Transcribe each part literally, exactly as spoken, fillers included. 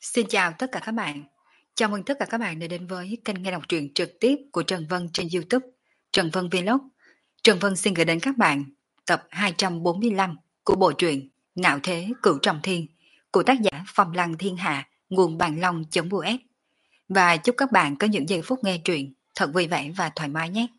Xin chào tất cả các bạn. Chào mừng tất cả các bạn đã đến với kênh nghe đọc truyện trực tiếp của Trần Vân trên YouTube, Trần Vân Vlog. Trần Vân xin gửi đến các bạn tập hai trăm bốn mươi lăm của bộ truyện Ngạo Thế Cửu Trọng Thiên của tác giả Phong Lăng Thiên Hạ, nguồn bàn long.us. Và chúc các bạn có những giây phút nghe truyện thật vui vẻ và thoải mái nhé.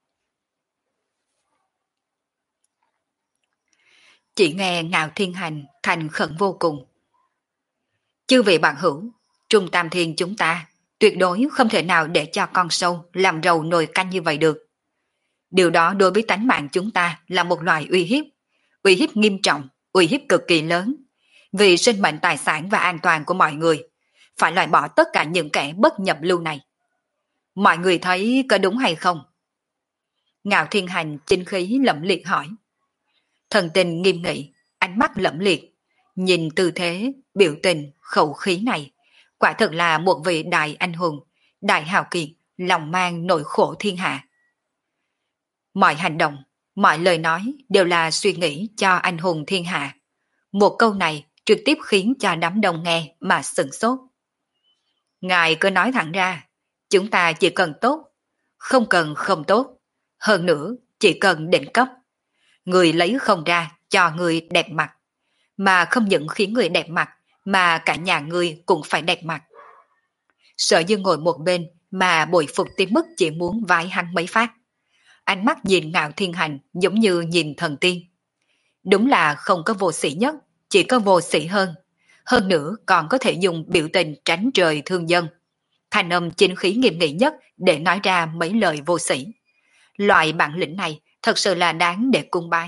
Chỉ nghe Ngạo Thiên Hành thành khẩn vô cùng. Chư vị bạn hữu, Trung Tam Thiên chúng ta tuyệt đối không thể nào để cho con sâu làm rầu nồi canh như vậy được. Điều đó đối với tánh mạng chúng ta là một loại uy hiếp, uy hiếp nghiêm trọng, uy hiếp cực kỳ lớn. Vì sinh mệnh tài sản và an toàn của mọi người, phải loại bỏ tất cả những kẻ bất nhập lưu này. Mọi người thấy có đúng hay không? Ngạo Thiên Hành chính khí lẫm liệt hỏi. Thần tình nghiêm nghị, ánh mắt lẫm liệt, nhìn tư thế, biểu tình, khẩu khí này, quả thật là một vị đại anh hùng, đại hào kiệt, lòng mang nỗi khổ thiên hạ. Mọi hành động, mọi lời nói đều là suy nghĩ cho anh hùng thiên hạ. Một câu này trực tiếp khiến cho đám đông nghe mà sửng sốt. Ngài cứ nói thẳng ra, chúng ta chỉ cần tốt, không cần không tốt, hơn nữa chỉ cần đỉnh cấp. Người lấy không ra cho người đẹp mặt, mà không những khiến người đẹp mặt, mà cả nhà người cũng phải đẹp mặt. Sở Dương ngồi một bên mà bội phục tới mức chỉ muốn vái hắn mấy phát. Ánh mắt nhìn Ngạo Thiên Hành giống như nhìn thần tiên. Đúng là không có vô sĩ nhất, chỉ có vô sĩ hơn. Hơn nữa còn có thể dùng biểu tình tránh trời thương dân. Thanh âm chính khí nghiêm nghị nhất để nói ra mấy lời vô sĩ. Loại bản lĩnh này thật sự là đáng để cung bái.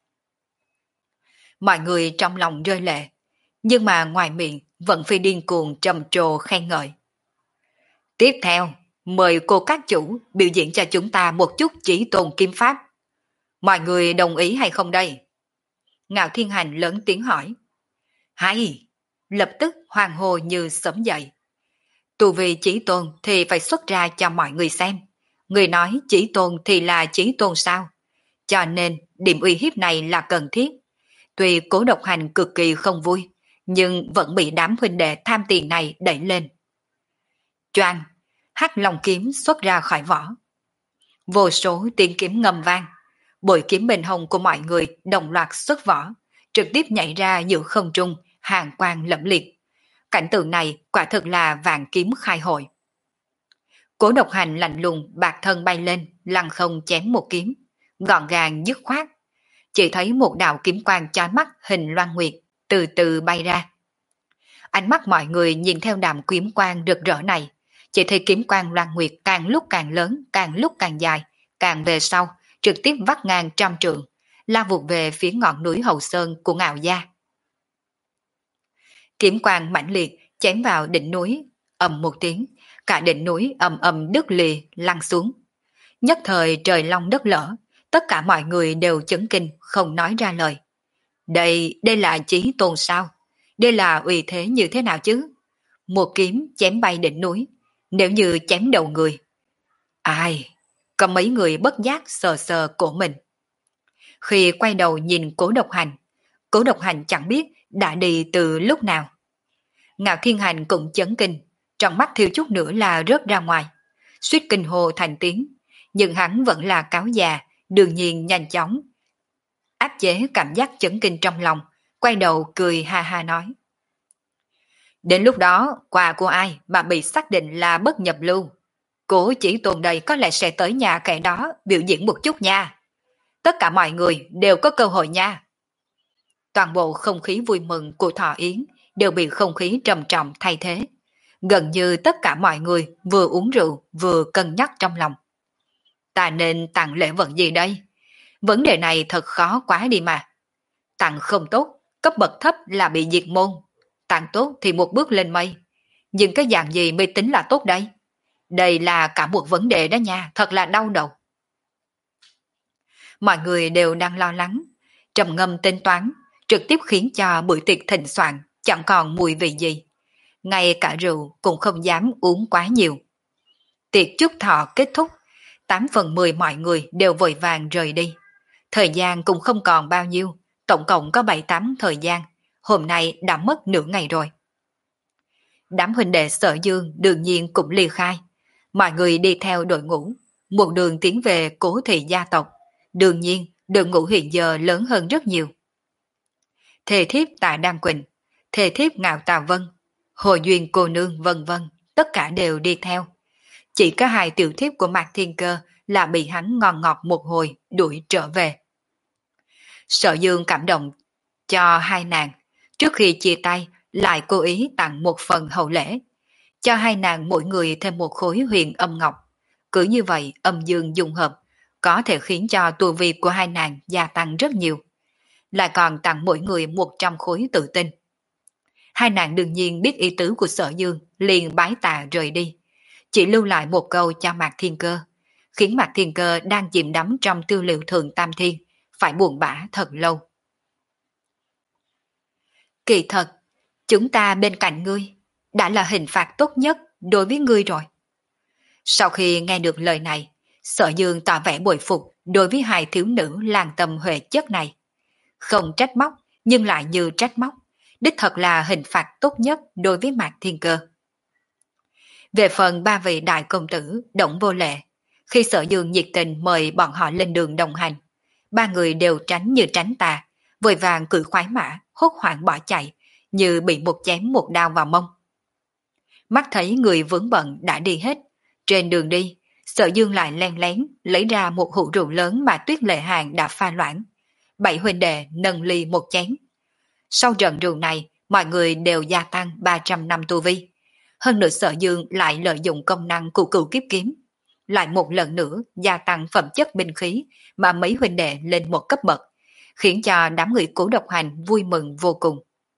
Mọi người trong lòng rơi lệ, nhưng mà ngoài miệng vẫn phi điên cuồng trầm trồ khen ngợi. Tiếp theo, mời cô các chủ biểu diễn cho chúng ta một chút chỉ tôn kiếm pháp. Mọi người đồng ý hay không đây? Ngạo Thiên Hành lớn tiếng hỏi. Hay! Lập tức hoang hồ như sớm dậy. Tù vì chỉ tôn thì phải xuất ra cho mọi người xem. Người nói chỉ tôn thì là chỉ tôn sao? Cho nên điểm uy hiếp này là cần thiết. Tuy Cố Độc Hành cực kỳ không vui, nhưng vẫn bị đám huynh đệ tham tiền này đẩy lên. Choang, hắc long kiếm xuất ra khỏi vỏ. Vô số tiếng kiếm ngầm vang, bội kiếm bình hồng của mọi người đồng loạt xuất vỏ, trực tiếp nhảy ra giữa không trung, hàng quang lẫm liệt. Cảnh tượng này quả thực là vạn kiếm khai hội. Cố Độc Hành lạnh lùng bạc thân bay lên, lăng không chém một kiếm, gọn gàng dứt khoát. Chỉ thấy một đạo kiếm quang chói mắt hình loan nguyệt từ từ bay ra. Ánh mắt mọi người nhìn theo đàm kiếm quang rực rỡ này, chỉ thấy kiếm quang loan nguyệt càng lúc càng lớn, càng lúc càng dài, càng về sau, trực tiếp vắt ngang trăm trượng, lao vụt về phía ngọn núi Hậu Sơn của Ngạo gia. Kiếm quang mãnh liệt chém vào đỉnh núi, ầm một tiếng, cả đỉnh núi ầm ầm đứt lìa lăn xuống. Nhất thời trời long đất lở, tất cả mọi người đều chấn kinh không nói ra lời. Đây, đây là chí tôn sao? Đây là uy thế như thế nào chứ? Một kiếm chém bay đỉnh núi, nếu như chém đầu người. Ai? Có mấy người bất giác sờ sờ cổ mình. Khi quay đầu nhìn Cố Độc Hành, Cố Độc Hành chẳng biết đã đi từ lúc nào. Ngạo Thiên Hành cũng chấn kinh, trong mắt thiếu chút nữa là rớt ra ngoài, suýt kinh hồ thành tiếng, nhưng hắn vẫn là cáo già, đương nhiên nhanh chóng áp chế cảm giác chấn kinh trong lòng, quay đầu cười ha ha nói. Đến lúc đó, quà của ai mà bị xác định là bất nhập lưu, Cố chỉ tuần đây có lẽ sẽ tới nhà kẻ đó biểu diễn một chút nha. Tất cả mọi người đều có cơ hội nha. Toàn bộ không khí vui mừng của thọ yến đều bị không khí trầm trọng thay thế. Gần như tất cả mọi người vừa uống rượu vừa cân nhắc trong lòng. Ta nên tặng lễ vật gì đây? Vấn đề này thật khó quá đi mà. Tặng không tốt, cấp bậc thấp là bị diệt môn. Tặng tốt thì một bước lên mây. Nhưng cái dạng gì mới tính là tốt đây? Đây là cả một vấn đề đó nha, thật là đau đầu. Mọi người đều đang lo lắng, trầm ngâm tính toán, trực tiếp khiến cho bữa tiệc thịnh soạn chẳng còn mùi vị gì. Ngay cả rượu cũng không dám uống quá nhiều. Tiệc chúc thọ kết thúc, tám phần mười mọi người đều vội vàng rời đi. Thời gian cũng không còn bao nhiêu, tổng cộng có bảy tám thời gian, hôm nay đã mất nửa ngày rồi. đám huynh đệ Sở Dương đương nhiên cũng ly khai. Mọi người đi theo đội ngũ, một đường tiến về Cố thị gia tộc. Đương nhiên, đội ngũ hiện giờ lớn hơn rất nhiều. Thề thiếp Tạ Đan Quỳnh, thề thiếp Ngạo Tà Vân, Hồ Duyên cô nương vân vân, tất cả đều đi theo. Chỉ có hai tiểu thiếp của Mạc Thiên Cơ là bị hắn ngon ngọt một hồi đuổi trở về. Sở Dương cảm động cho hai nàng, trước khi chia tay lại cố ý tặng một phần hậu lễ, cho hai nàng mỗi người thêm một khối huyền âm ngọc. Cứ như vậy âm dương dung hợp, có thể khiến cho tu vi của hai nàng gia tăng rất nhiều. Lại còn tặng mỗi người một trăm khối tự tin. Hai nàng đương nhiên biết ý tứ của Sở Dương, liền bái tạ rời đi. Chỉ lưu lại một câu cho Mạc Thiên Cơ, khiến Mạc Thiên Cơ đang chìm đắm trong tư liệu thượng tam thiên, phải buồn bã thật lâu. Kỳ thật, chúng ta bên cạnh ngươi, đã là hình phạt tốt nhất đối với ngươi rồi. Sau khi nghe được lời này, Sở Dương tỏ vẻ bội phục đối với hai thiếu nữ làng tầm huệ chất này. Không trách móc, nhưng lại như trách móc, đích thật là hình phạt tốt nhất đối với Mạc Thiên Cơ. Về phần ba vị đại công tử, Đổng Vô Lệ, khi Sở Dương nhiệt tình mời bọn họ lên đường đồng hành, ba người đều tránh như tránh tà, vội vàng cưỡi khoái mã, hốt hoảng bỏ chạy, như bị một chém một đao vào mông. Mắt thấy người vướng bận đã đi hết, trên đường đi, Sở Dương lại len lén lấy ra một hũ rượu lớn mà Tuyết Lệ Hàng đã pha loãng. Bảy huynh đệ nâng ly một chén. Sau trận rượu này, mọi người đều gia tăng ba trăm năm tu vi. Hơn nữa Sở Dương lại lợi dụng công năng của cửu kiếp kiếm, lại một lần nữa gia tăng phẩm chất binh khí mà mấy huynh đệ lên một cấp bậc, khiến cho đám người Cố Độc Hành vui mừng vô cùng.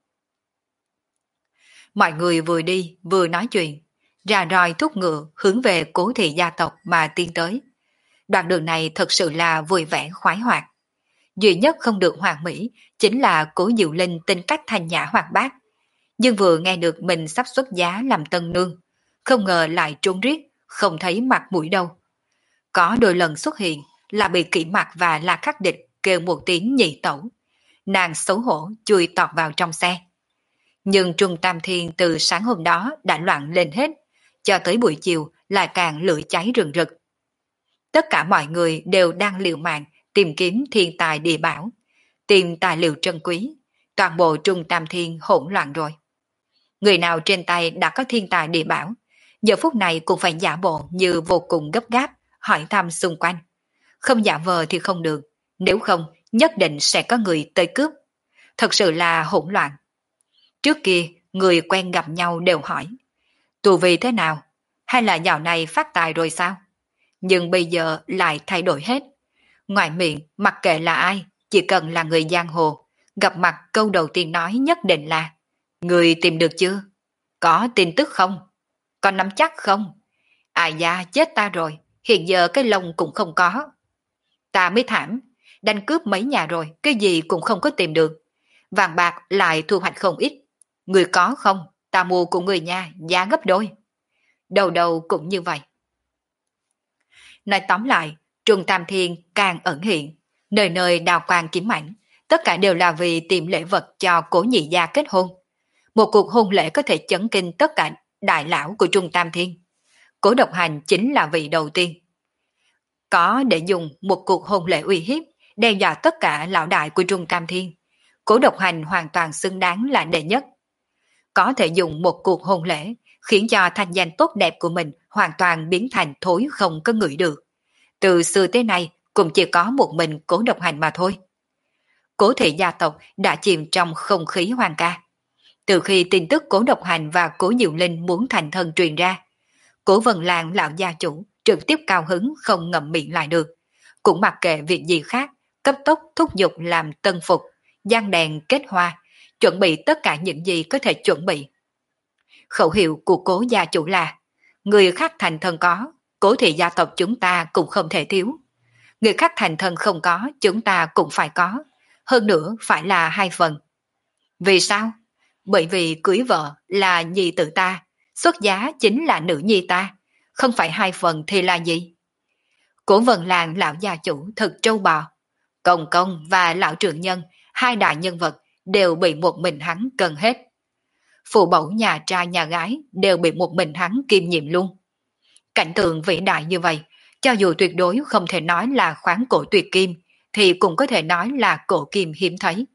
Mọi người vừa đi vừa nói chuyện, ra roi thúc ngựa hướng về Cố thị gia tộc mà tiến tới. Đoạn đường này thật sự là vui vẻ khoái hoạt. Duy nhất không được hoàn mỹ chính là Cố Diệu Linh tính cách thanh nhã hoạt bát, nhưng vừa nghe được mình sắp xuất giá làm tân nương, không ngờ lại trốn riết, không thấy mặt mũi đâu. Có đôi lần xuất hiện là bị Kỷ Mặc và La Khắc Địch kêu một tiếng nhị tẩu. Nàng xấu hổ chui tọt vào trong xe. Nhưng Trung Tam Thiên từ sáng hôm đó đã loạn lên hết, cho tới buổi chiều lại càng lửa cháy rừng rực. Tất cả mọi người đều đang liều mạng tìm kiếm thiên tài địa bảo, tìm tài liệu trân quý. Toàn bộ Trung Tam Thiên hỗn loạn rồi. Người nào trên tay đã có thiên tài địa bảo, giờ phút này cũng phải giả bộ như vô cùng gấp gáp, hỏi thăm xung quanh. Không giả vờ thì không được, nếu không nhất định sẽ có người tới cướp. Thật sự là hỗn loạn. Trước kia, người quen gặp nhau đều hỏi, tu vi thế nào, hay là dạo này phát tài rồi sao? Nhưng bây giờ lại thay đổi hết. Ngoài miệng, mặc kệ là ai, chỉ cần là người giang hồ, gặp mặt câu đầu tiên nói nhất định là, người tìm được chưa? Có tin tức không? Có nắm chắc không? Ai da, chết ta rồi, hiện giờ cái lông cũng không có. Ta mới thảm, đánh cướp mấy nhà rồi, cái gì cũng không có tìm được. Vàng bạc lại thu hoạch không ít. Người có không? Ta mua của người nha, giá gấp đôi. Đầu đầu cũng như vậy. Nói tóm lại, Trung Tam Thiên càng ẩn hiện, nơi nơi đào quang kiếm ảnh, tất cả đều là vì tìm lễ vật cho Cố nhị gia kết hôn. Một cuộc hôn lễ có thể chấn kinh tất cả đại lão của Trung Tam Thiên. Cố Độc Hành chính là vị đầu tiên. Có để dùng một cuộc hôn lễ uy hiếp, đe dọa tất cả lão đại của Trung Tam Thiên. Cố Độc Hành hoàn toàn xứng đáng là đệ nhất. Có thể dùng một cuộc hôn lễ, khiến cho thanh danh tốt đẹp của mình hoàn toàn biến thành thối không có ngửi được. Từ xưa tới nay cũng chỉ có một mình Cố Độc Hành mà thôi. Cố thị gia tộc đã chìm trong không khí hoang ca. Từ khi tin tức Cố Độc Hành và Cố Diệu Linh muốn thành thân truyền ra, Cố Vân Lan lão gia chủ trực tiếp cao hứng không ngậm miệng lại được, cũng mặc kệ việc gì khác, cấp tốc thúc giục làm tân phục, giăng đèn kết hoa, chuẩn bị tất cả những gì có thể chuẩn bị. Khẩu hiệu của Cố gia chủ là, người khác thành thân có, Cố thị gia tộc chúng ta cũng không thể thiếu. Người khác thành thân không có, chúng ta cũng phải có, hơn nữa phải là hai phần. Vì sao? Bởi vì cưới vợ là nhi tử ta, xuất giá chính là nữ nhi ta, không phải hai phần thì là gì? Cố Vân Lan lão gia chủ thật trâu bò. Công công và lão trưởng nhân, hai đại nhân vật đều bị một mình hắn cần hết. Phụ mẫu nhà trai nhà gái đều bị một mình hắn kiêm nhiệm luôn. Cảnh tượng vĩ đại như vậy, cho dù tuyệt đối không thể nói là khoáng cổ tuyệt kim, thì cũng có thể nói là cổ kim hiếm thấy.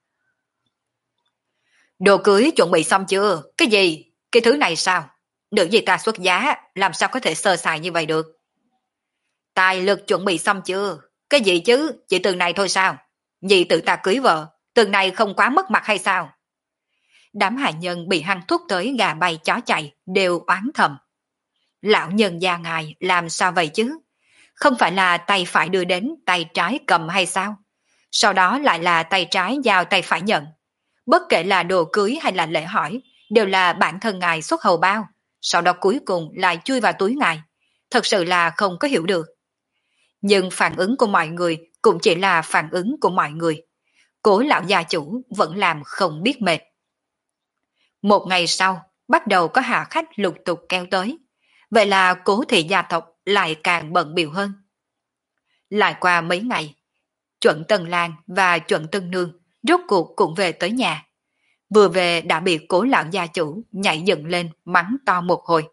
Đồ cưới chuẩn bị xong chưa? Cái gì? Cái thứ này sao? Nữ gì ta xuất giá, làm sao có thể sơ sài như vậy được? Tài lực chuẩn bị xong chưa? Cái gì chứ? Chỉ từ này thôi sao? Nhị tự ta cưới vợ, từ này không quá mất mặt hay sao? Đám hạ nhân bị hắn thúc tới gà bay chó chạy, đều oán thầm. Lão nhân gia ngài làm sao vậy chứ? Không phải là tay phải đưa đến tay trái cầm hay sao? Sau đó lại là tay trái giao tay phải nhận. Bất kể là đồ cưới hay là lễ hỏi, đều là bản thân ngài xuất hầu bao. Sau đó cuối cùng lại chui vào túi ngài. Thật sự là không có hiểu được. Nhưng phản ứng của mọi người cũng chỉ là phản ứng của mọi người. Cố lão gia chủ vẫn làm không biết mệt. Một ngày sau, bắt đầu có hạ khách lục tục kéo tới. Vậy là Cố thị gia tộc lại càng bận bịu hơn. Lại qua mấy ngày, Chuẩn Tân Lan và Chuẩn Tân Nương rốt cuộc cũng về tới nhà. Vừa về đã bị Cố lão gia chủ nhảy dựng lên mắng to một hồi.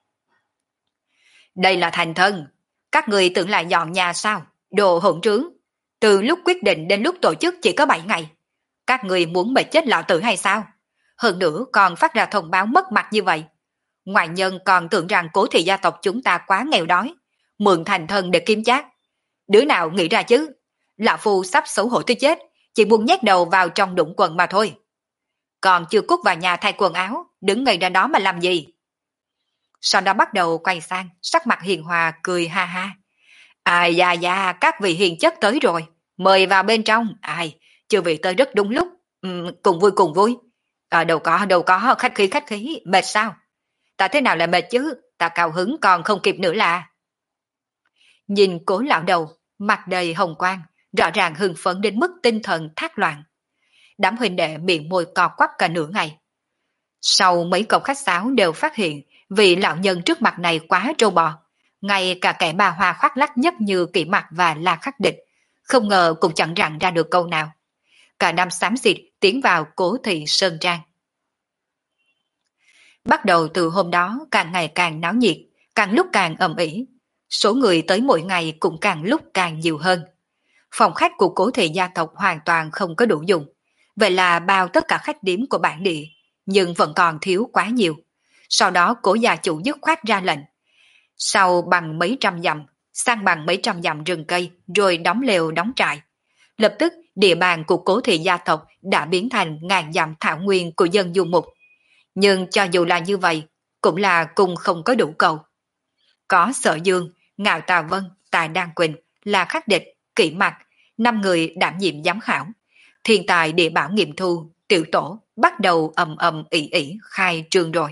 Đây là thành thân, các người tưởng là dọn nhà sao? Đồ hỗn trướng. Từ lúc quyết định đến lúc tổ chức chỉ có bảy ngày. Các người muốn mệt chết lão tử hay sao? Hơn nữa còn phát ra thông báo mất mặt như vậy. Ngoại nhân còn tưởng rằng Cố thị gia tộc chúng ta quá nghèo đói, mượn thành thân để kiếm chác. Đứa nào nghĩ ra chứ? Lão phu sắp xấu hổ tới chết, chỉ muốn nhét đầu vào trong đũng quần mà thôi. Còn chưa cút vào nhà thay quần áo, đứng ngây ra đó mà làm gì? Sau đó bắt đầu quay sang, sắc mặt hiền hòa cười ha ha. Ai da da, các vị hiền chất tới rồi, mời vào bên trong. Ai, chưa vị tới rất đúng lúc, ừ, cùng vui cùng vui. À, đâu có, đâu có, khách khí khách khí, mệt sao? Ta thế nào lại mệt chứ, ta cao hứng còn không kịp nữa là. Nhìn Cố lão đầu, mặt đầy hồng quang, rõ ràng hưng phấn đến mức tinh thần thác loạn. Đám huynh đệ miệng môi cò quắp cả nửa ngày. Sau mấy câu khách sáo đều phát hiện vị lão nhân trước mặt này quá trâu bò. Ngay cả kẻ bà hoa khoác lắc nhất như Kỷ Mặc và La Khắc Địch, không ngờ cũng chẳng rặn ra được câu nào. Cả đám xám xịt tiến vào Cố thị sơn trang. Bắt đầu từ hôm đó càng ngày càng náo nhiệt, càng lúc càng ầm ĩ. Số người tới mỗi ngày cũng càng lúc càng nhiều hơn. Phòng khách của Cố thị gia tộc hoàn toàn không có đủ dùng. Vậy là bao tất cả khách điếm của bản địa, nhưng vẫn còn thiếu quá nhiều. Sau đó Cố gia chủ dứt khoát ra lệnh. Sau bằng mấy trăm dặm, sang bằng mấy trăm dặm rừng cây, rồi đóng lều đóng trại. Lập tức địa bàn của Cố thị gia tộc đã biến thành ngàn dặm thảo nguyên của dân du mục. Nhưng cho dù là như vậy, cũng là cùng không có đủ cầu. Có Sở Dương, Ngạo Tà Vân, Tài Đan Quỳnh, La Khắc Địch, Kỷ Mặc, năm người đảm nhiệm giám khảo. Thiên tài địa bảo nghiệm thu, tiểu tổ bắt đầu ầm ầm ỉ ỉ khai trương rồi.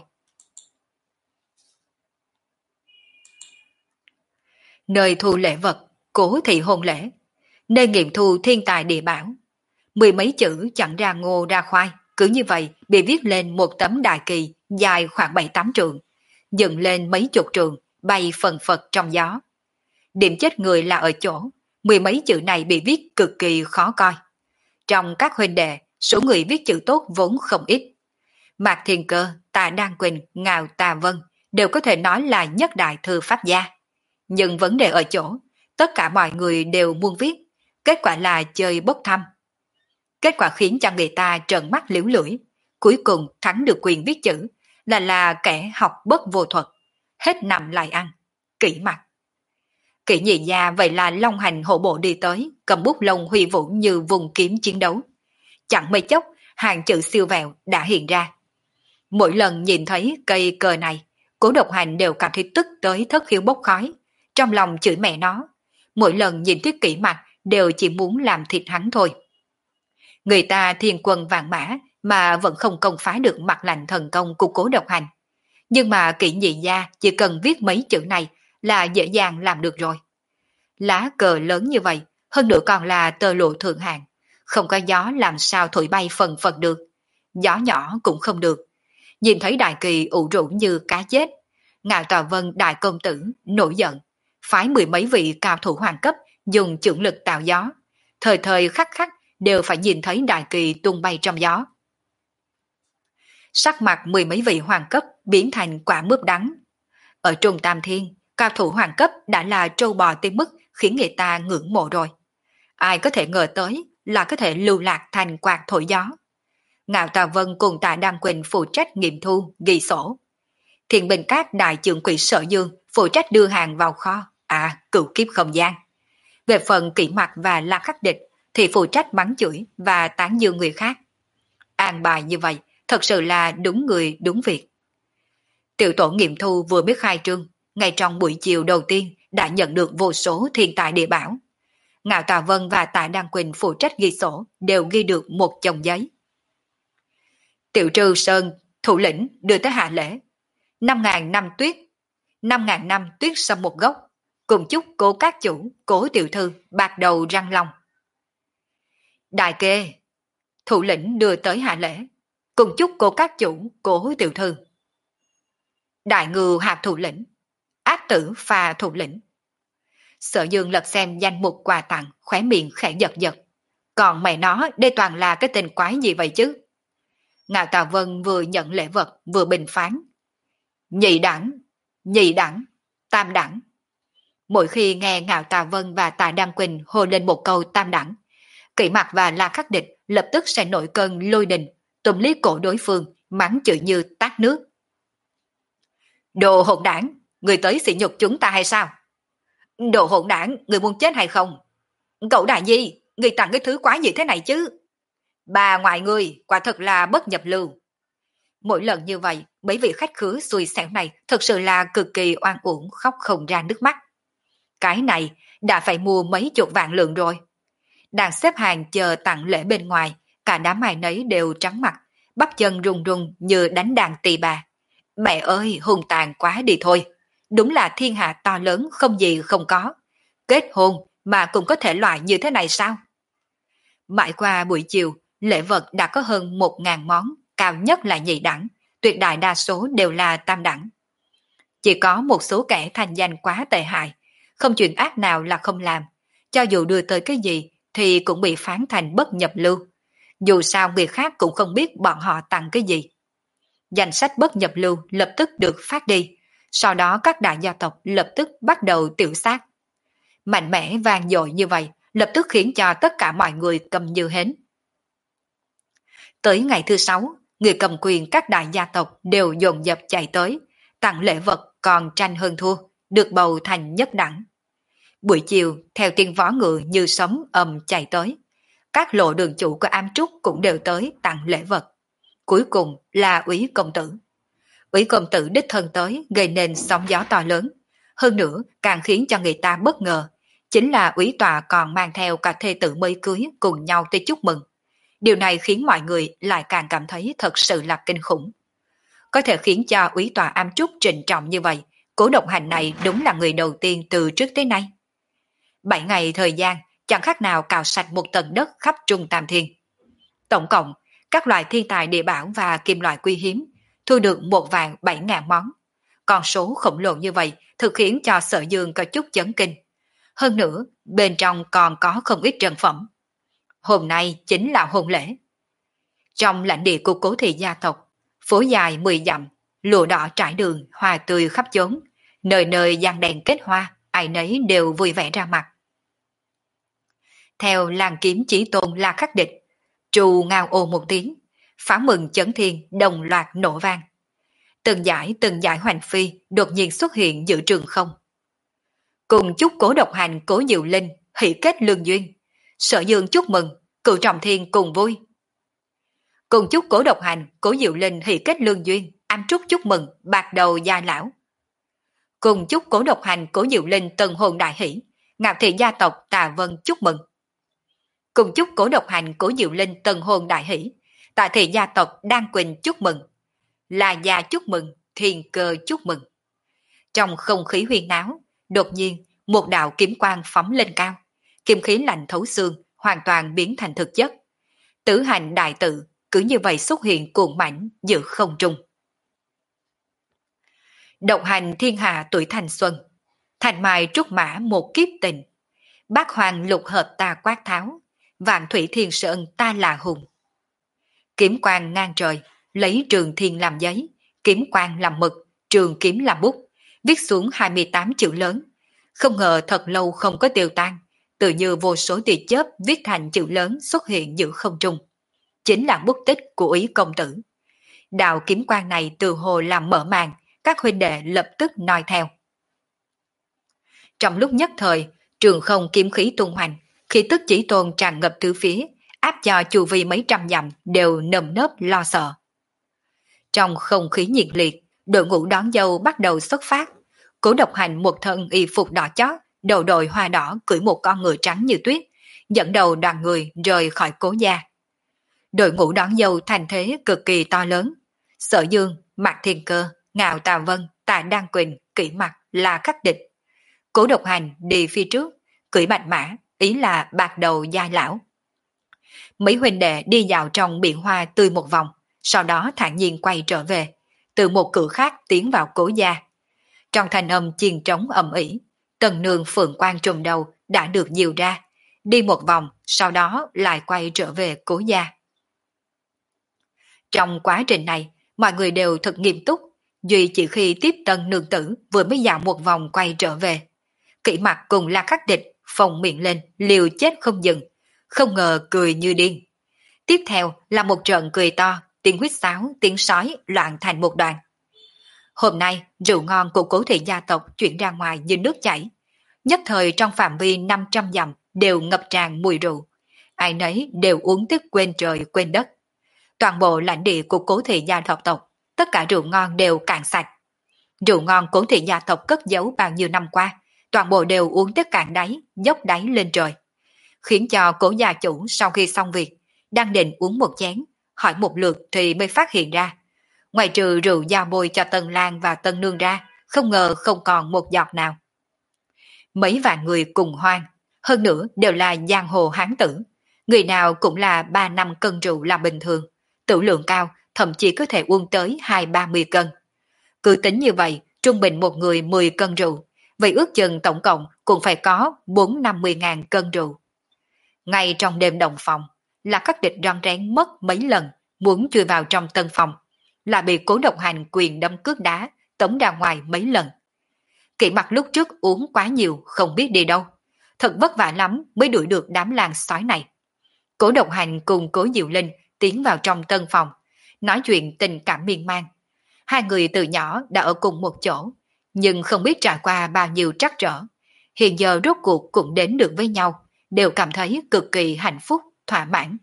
Nơi thu lễ vật, Cố thị hôn lễ. Nơi nghiệm thu thiên tài địa bảo. Mười mấy chữ chẳng ra ngô ra khoai, cứ như vậy bị viết lên một tấm đại kỳ dài khoảng bảy tám trượng, dựng lên mấy chục trượng, bay phần phật trong gió. Điểm chết người là ở chỗ, mười mấy chữ này bị viết cực kỳ khó coi. Trong các huynh đệ, số người viết chữ tốt vốn không ít. Mạc Thiên Cơ, Tạ Đan Quỳnh, Ngạo Tà Vân đều có thể nói là nhất đại thư pháp gia. Nhưng vấn đề ở chỗ, tất cả mọi người đều muốn viết, kết quả là chơi bốc thăm. Kết quả khiến cho người ta trợn mắt liễu lưỡi, cuối cùng thắng được quyền viết chữ, là là kẻ học bất vô thuật, hết nằm lại ăn, Kỷ Mặc. Kỷ nhị gia vậy là long hành hổ bộ đi tới, cầm bút lông huy vũ như vùng kiếm chiến đấu. Chẳng mấy chốc, hàng chữ siêu vẹo đã hiện ra. Mỗi lần nhìn thấy cây cờ này, Cố Độc Hành đều cảm thấy tức tới thất khiếu bốc khói, trong lòng chửi mẹ nó. Mỗi lần nhìn thấy Kỷ Mặc đều chỉ muốn làm thịt hắn thôi. Người ta thiên quân vạn mã mà vẫn không công phá được mặt lạnh thần công của Cố Độc Hành. Nhưng mà Kỷ nhị gia chỉ cần viết mấy chữ này là dễ dàng làm được rồi. Lá cờ lớn như vậy, hơn nữa còn là tơ lụa thượng hạng, không có gió làm sao thổi bay phần phật được. Gió nhỏ cũng không được. Nhìn thấy đại kỳ ủ rũ như cá chết, Ngạo Tà Vân đại công tử nổi giận, phái mười mấy vị cao thủ hoàng cấp dùng chưởng lực tạo gió, thời thời khắc khắc đều phải nhìn thấy đại kỳ tung bay trong gió. Sắc mặt mười mấy vị hoàng cấp biến thành quả mướp đắng. Ở Trung Tam Thiên, cao thủ hoàng cấp đã là trâu bò tới mức khiến người ta ngưỡng mộ rồi. Ai có thể ngờ tới là có thể lưu lạc thành quạt thổi gió. Ngạo Tà Vân cùng Tạ Đăng Quỳnh phụ trách nghiệm thu, ghi sổ. Thiện Bình Các đại trưởng quỹ Sở Dương phụ trách đưa hàng vào kho, à, cửu kiếp không gian. Về phần Kỷ Mặc và La Khắc Địch thì phụ trách mắng chửi và tán dương người khác. An bài như vậy, thật sự là đúng người đúng việc. Tiểu tổ nghiệm thu vừa mới khai trương, ngay trong buổi chiều đầu tiên đã nhận được vô số thiên tài địa bảo. Ngạo Tà Vân và Tạ Đăng Quỳnh phụ trách ghi sổ đều ghi được một chồng giấy. Tiểu Trư Sơn, thủ lĩnh đưa tới hạ lễ. Năm ngàn năm tuyết, năm ngàn năm tuyết sâm một gốc, cùng chúc cố các chủ, cố tiểu thư, bạc đầu răng long. Đại kê, thủ lĩnh đưa tới hạ lễ, cùng chúc cố các chủ, cố tiểu thư. Đại ngưu hạp thủ lĩnh, ác tử pha thủ lĩnh. Sở Dương lật xem danh mục quà tặng, khóe miệng khẽ giật giật. Còn mẹ nó, đây toàn là cái tên quái gì vậy chứ? Ngạo Tà Vân vừa nhận lễ vật, vừa bình phán. Nhị đẳng, nhị đẳng, tam đẳng. Mỗi khi nghe Ngạo Tà Vân và Tạ Đăng Quỳnh hô lên một câu tam đẳng, Kỷ Mặc và La Khắc Địch lập tức sẽ nổi cơn lôi đình, túm lý cổ đối phương, mắng chửi như tát nước. Đồ hỗn đảng, người tới sỉ nhục chúng ta hay sao? Đồ hỗn đảng, người muốn chết hay không? Cậu đại di, người tặng cái thứ quái gì thế này chứ? Bà ngoại người, quả thật là bất nhập lưu. Mỗi lần như vậy, mấy vị khách khứa xui xẻo này thật sự là cực kỳ oan uổng, khóc không ra nước mắt. Cái này đã phải mua mấy chục vạn lượng rồi. Đang xếp hàng chờ tặng lễ bên ngoài, cả đám ai nấy đều trắng mặt, bắp chân run run như đánh đàn tỳ bà. Mẹ ơi, hung tàn quá đi thôi. Đúng là thiên hạ to lớn không gì không có. Kết hôn mà cũng có thể loại như thế này sao? Mãi qua buổi chiều, lễ vật đã có hơn một ngàn món, cao nhất là nhị đẳng, tuyệt đại đa số đều là tam đẳng. Chỉ có một số kẻ thành danh quá tệ hại, không chuyện ác nào là không làm, cho dù đưa tới cái gì thì cũng bị phán thành bất nhập lưu. Dù sao người khác cũng không biết bọn họ tặng cái gì. Danh sách bất nhập lưu lập tức được phát đi, sau đó các đại gia tộc lập tức bắt đầu tiểu sát. Mạnh mẽ vang dội như vậy, lập tức khiến cho tất cả mọi người cầm như hến. Tới ngày thứ sáu, người cầm quyền các đại gia tộc đều dồn dập chạy tới, tặng lễ vật còn tranh hơn thua, được bầu thành nhất đẳng. Buổi chiều, theo tiếng võ ngựa như sấm ầm chạy tới, các lộ đường chủ của Am Trúc cũng đều tới tặng lễ vật. Cuối cùng là Úy công tử. Úy công tử đích thân tới gây nên sóng gió to lớn. Hơn nữa, càng khiến cho người ta bất ngờ, chính là Úy tòa còn mang theo cả thê tử mới cưới cùng nhau tới chúc mừng. Điều này khiến mọi người lại càng cảm thấy thật sự là kinh khủng. Có thể khiến cho Úy tòa Am Trúc trịnh trọng như vậy, Cố Độc Hành này đúng là người đầu tiên từ trước tới nay. Bảy ngày thời gian, chẳng khác nào cào sạch một tầng đất khắp Trung Tam Thiên. Tổng cộng, các loại thiên tài địa bảo và kim loại quý hiếm thu được một vạn bảy ngàn món. Con số khổng lồ như vậy thực khiến cho Sở Dương có chút chấn kinh. Hơn nữa, bên trong còn có không ít trân phẩm. Hôm nay chính là hôn lễ. Trong lãnh địa của Cố thị gia tộc, phố dài mười dặm, lụa đỏ trải đường, hoa tươi khắp chốn, nơi nơi giăng đèn kết hoa, ai nấy đều vui vẻ ra mặt. Theo làng kiếm chỉ tôn La Khắc Địch, trù ngao ô một tiếng, pháo mừng chấn thiên đồng loạt nổ vang. Từng giải từng giải hoành phi đột nhiên xuất hiện giữa trường không. Cùng chúc Cố Độc Hành Cố Diệu Linh hỷ kết lương duyên, Sở Dương chúc mừng, Cửu Trọng Thiên cùng vui. Cùng chúc Cố Độc Hành Cố Diệu Linh hỷ kết lương duyên, Am Trúc chúc mừng, bạc đầu gia lão. Cùng chúc Cố Độc Hành Cố Diệu Linh tân hôn đại hỷ, Ngạo thị gia tộc Tà Vân chúc mừng. Cùng chúc Cố Độc Hành Cố Diệu Linh tân hôn đại hỷ, Tạ thị gia tộc Đan Quỳnh chúc mừng, La gia chúc mừng, Thiên Cơ chúc mừng. Trong không khí huyên náo, đột nhiên một đạo kiếm quang phóng lên cao, kiếm khí lạnh thấu xương, hoàn toàn biến thành thực chất. Tử hành đại tự cứ như vậy xuất hiện cuồng mãnh giữa không trung. Độc hành thiên hạ tuổi thanh xuân, thành mai trúc mã một kiếp tình, bát hoàng lục hợp ta quát tháo, vạn thủy thiên sơn ta là hùng. Kiếm quang ngang trời, lấy Trường Thiên làm giấy, kiếm quang làm mực, trường kiếm làm bút, viết xuống hai mươi tám chữ lớn. Không ngờ thật lâu không có tiêu tan, tự như vô số tia chớp viết thành chữ lớn xuất hiện giữa không trung. Chính là bút tích của Ý công tử. Đạo kiếm quang này từ hồ làm mở màn, các huynh đệ lập tức noi theo. Trong lúc nhất thời, trường không kiếm khí tung hoành, khí tức chỉ tôn tràn ngập tứ phía, áp cho chu vi mấy trăm dặm đều nơm nớp lo sợ. Trong không khí nhiệt liệt, đội ngũ đón dâu bắt đầu xuất phát. Cố Độc Hành một thân y phục đỏ chót, đầu đội hoa đỏ cưỡi một con ngựa trắng như tuyết, dẫn đầu đoàn người rời khỏi Cố gia. Đội ngũ đón dâu thành thế cực kỳ to lớn. Sở Dương, Mạc Thiên Cơ, Ngạo Tà Vân, Tạ Đan Quỳnh, Kỷ Mặc là khắc địch. Cố Độc Hành đi phía trước, cưỡi bạch mã, ý là bạc đầu giai lão. Mấy huynh đệ đi dạo trong biển hoa tươi một vòng, sau đó thản nhiên quay trở về, từ một cửa khác tiến vào Cố gia. Trong thanh âm chiên trống ầm ĩ, Tần Nương phượng quang trùm đầu đã được dìu ra, đi một vòng, sau đó lại quay trở về Cố gia. Trong quá trình này, mọi người đều thật nghiêm túc, duy chỉ khi tiếp Tân nương tử vừa mới dạo một vòng quay trở về. Kỷ Mặc cùng La Khắc Địch phồng miệng lên, liều chết không dừng, không ngờ cười như điên. Tiếp theo là một trận cười to, tiếng huýt sáo, tiếng sói loạn thành một đoàn. Hôm nay, rượu ngon của Cố thị gia tộc chuyển ra ngoài như nước chảy. Nhất thời trong phạm vi năm trăm dặm đều ngập tràn mùi rượu. Ai nấy đều uống tức quên trời quên đất. Toàn bộ lãnh địa của Cố thị gia tộc tộc, tất cả rượu ngon đều cạn sạch. Rượu ngon Cố thị gia tộc cất giấu bao nhiêu năm qua, toàn bộ đều uống tức cạn đáy, dốc đáy lên trời. Khiến cho Cố gia chủ sau khi xong việc, đang định uống một chén, hỏi một lượt thì mới phát hiện ra. Ngoài trừ rượu giao bôi cho Tân Lan và Tân Nương ra, không ngờ không còn một giọt nào. Mấy vạn người cùng hoan, hơn nữa đều là giang hồ hán tử. Người nào cũng là ba năm cân rượu là bình thường. Tử lượng cao, thậm chí có thể uống tới hai ba mươi cân. Cứ tính như vậy, trung bình một người mười cân rượu, vậy ước chừng tổng cộng cũng phải có bốn năm mươi ngàn cân rượu. Ngay trong đêm đồng phòng, là các địch răng rén mất mấy lần, muốn chui vào trong tân phòng, là bị Cố Độc Hành quyền đâm cước đá, tống ra ngoài mấy lần. Kỷ Mặc lúc trước uống quá nhiều, không biết đi đâu. Thật vất vả lắm mới đuổi được đám làng sói này. Cố Độc Hành cùng Cố Diệu Linh tiến vào trong tân phòng, nói chuyện tình cảm miên man. Hai người từ nhỏ đã ở cùng một chỗ, nhưng không biết trải qua bao nhiêu trắc trở. Hiện giờ rốt cuộc cũng đến được với nhau, đều cảm thấy cực kỳ hạnh phúc, thỏa mãn.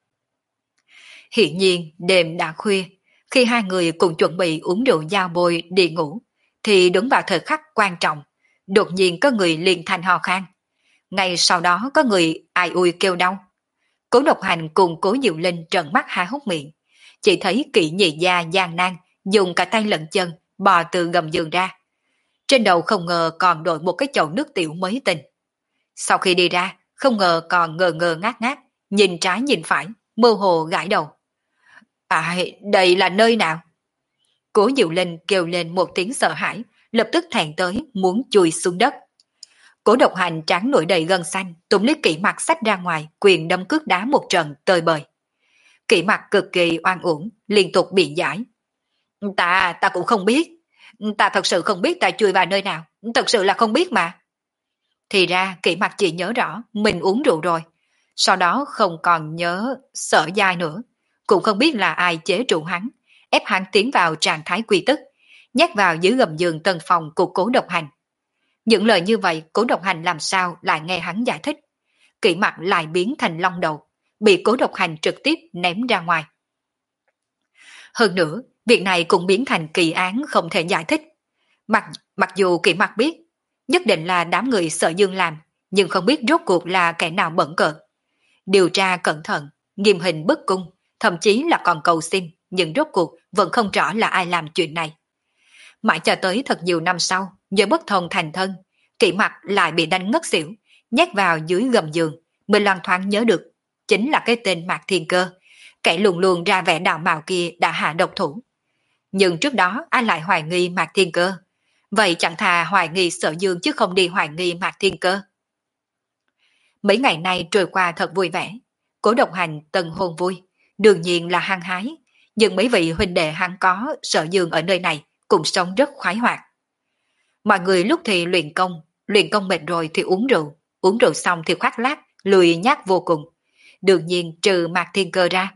Hiện nhiên, đêm đã khuya, khi hai người cùng chuẩn bị uống rượu giao bôi đi ngủ, thì đúng vào thời khắc quan trọng, đột nhiên có người liền thành hò khan. Ngay sau đó có người ai ui kêu đau. Cố Độc Hành cùng Cố Diệu Linh trợn mắt há hốc miệng, chỉ thấy Kỷ Nhị gia gian nan dùng cả tay lẫn chân bò từ gầm giường ra. Trên đầu không ngờ còn đội một cái chậu nước tiểu mới tinh. Sau khi đi ra, không ngờ còn ngờ ngờ ngác ngác, nhìn trái nhìn phải, mơ hồ gãi đầu. À, đây là nơi nào? Cố Diệu Linh kêu lên một tiếng sợ hãi, lập tức thẹn tới muốn chui xuống đất. Cố Độc Hành trán nổi đầy gân xanh, túm lấy Kỷ Mặc xách ra ngoài, quyền đâm cước đá một trận tơi bời. Kỷ Mặc cực kỳ oan uổng, liên tục biện giải. Ta, ta cũng không biết. Ta thật sự không biết ta chui vào nơi nào, thật sự là không biết mà. Thì ra Kỷ Mặc chỉ nhớ rõ mình uống rượu rồi, sau đó không còn nhớ sợ dai nữa, cũng không biết là ai chế trụ hắn, ép hắn tiến vào trạng thái quy tức, nhét vào dưới gầm giường tân phòng của Cố Độc Hành. Những lời như vậy Cố Độc Hành làm sao lại nghe hắn giải thích. Kỷ Mặc lại biến thành long đầu, bị Cố Độc Hành trực tiếp ném ra ngoài. Hơn nữa, việc này cũng biến thành kỳ án không thể giải thích. Mặc, mặc dù Kỷ Mặc biết, nhất định là đám người Sở Dương làm, nhưng không biết rốt cuộc là kẻ nào bẩn cợt. Điều tra cẩn thận, nghiêm hình bức cung, thậm chí là còn cầu xin, nhưng rốt cuộc vẫn không rõ là ai làm chuyện này. Mãi cho tới thật nhiều năm sau, do bất thông thành thân, Kỷ Mặc lại bị đánh ngất xỉu, nhét vào dưới gầm giường, mới loan thoáng nhớ được, chính là cái tên Mạc Thiên Cơ, kẻ luôn luôn ra vẻ đạo mạo kia đã hạ độc thủ. Nhưng trước đó ai lại hoài nghi Mạc Thiên Cơ? Vậy chẳng thà hoài nghi Sở Dương chứ không đi hoài nghi Mạc Thiên Cơ. Mấy ngày nay trôi qua thật vui vẻ, Cố Độc Hành tân hôn vui, đương nhiên là hăng hái, nhưng mấy vị huynh đệ hắn có Sở Dương ở nơi này cũng sống rất khoái hoạt. Mọi người lúc thì luyện công, luyện công mệt rồi thì uống rượu, uống rượu xong thì khoác lác, lười nhác vô cùng. Đương nhiên trừ Mạc Thiên Cơ ra.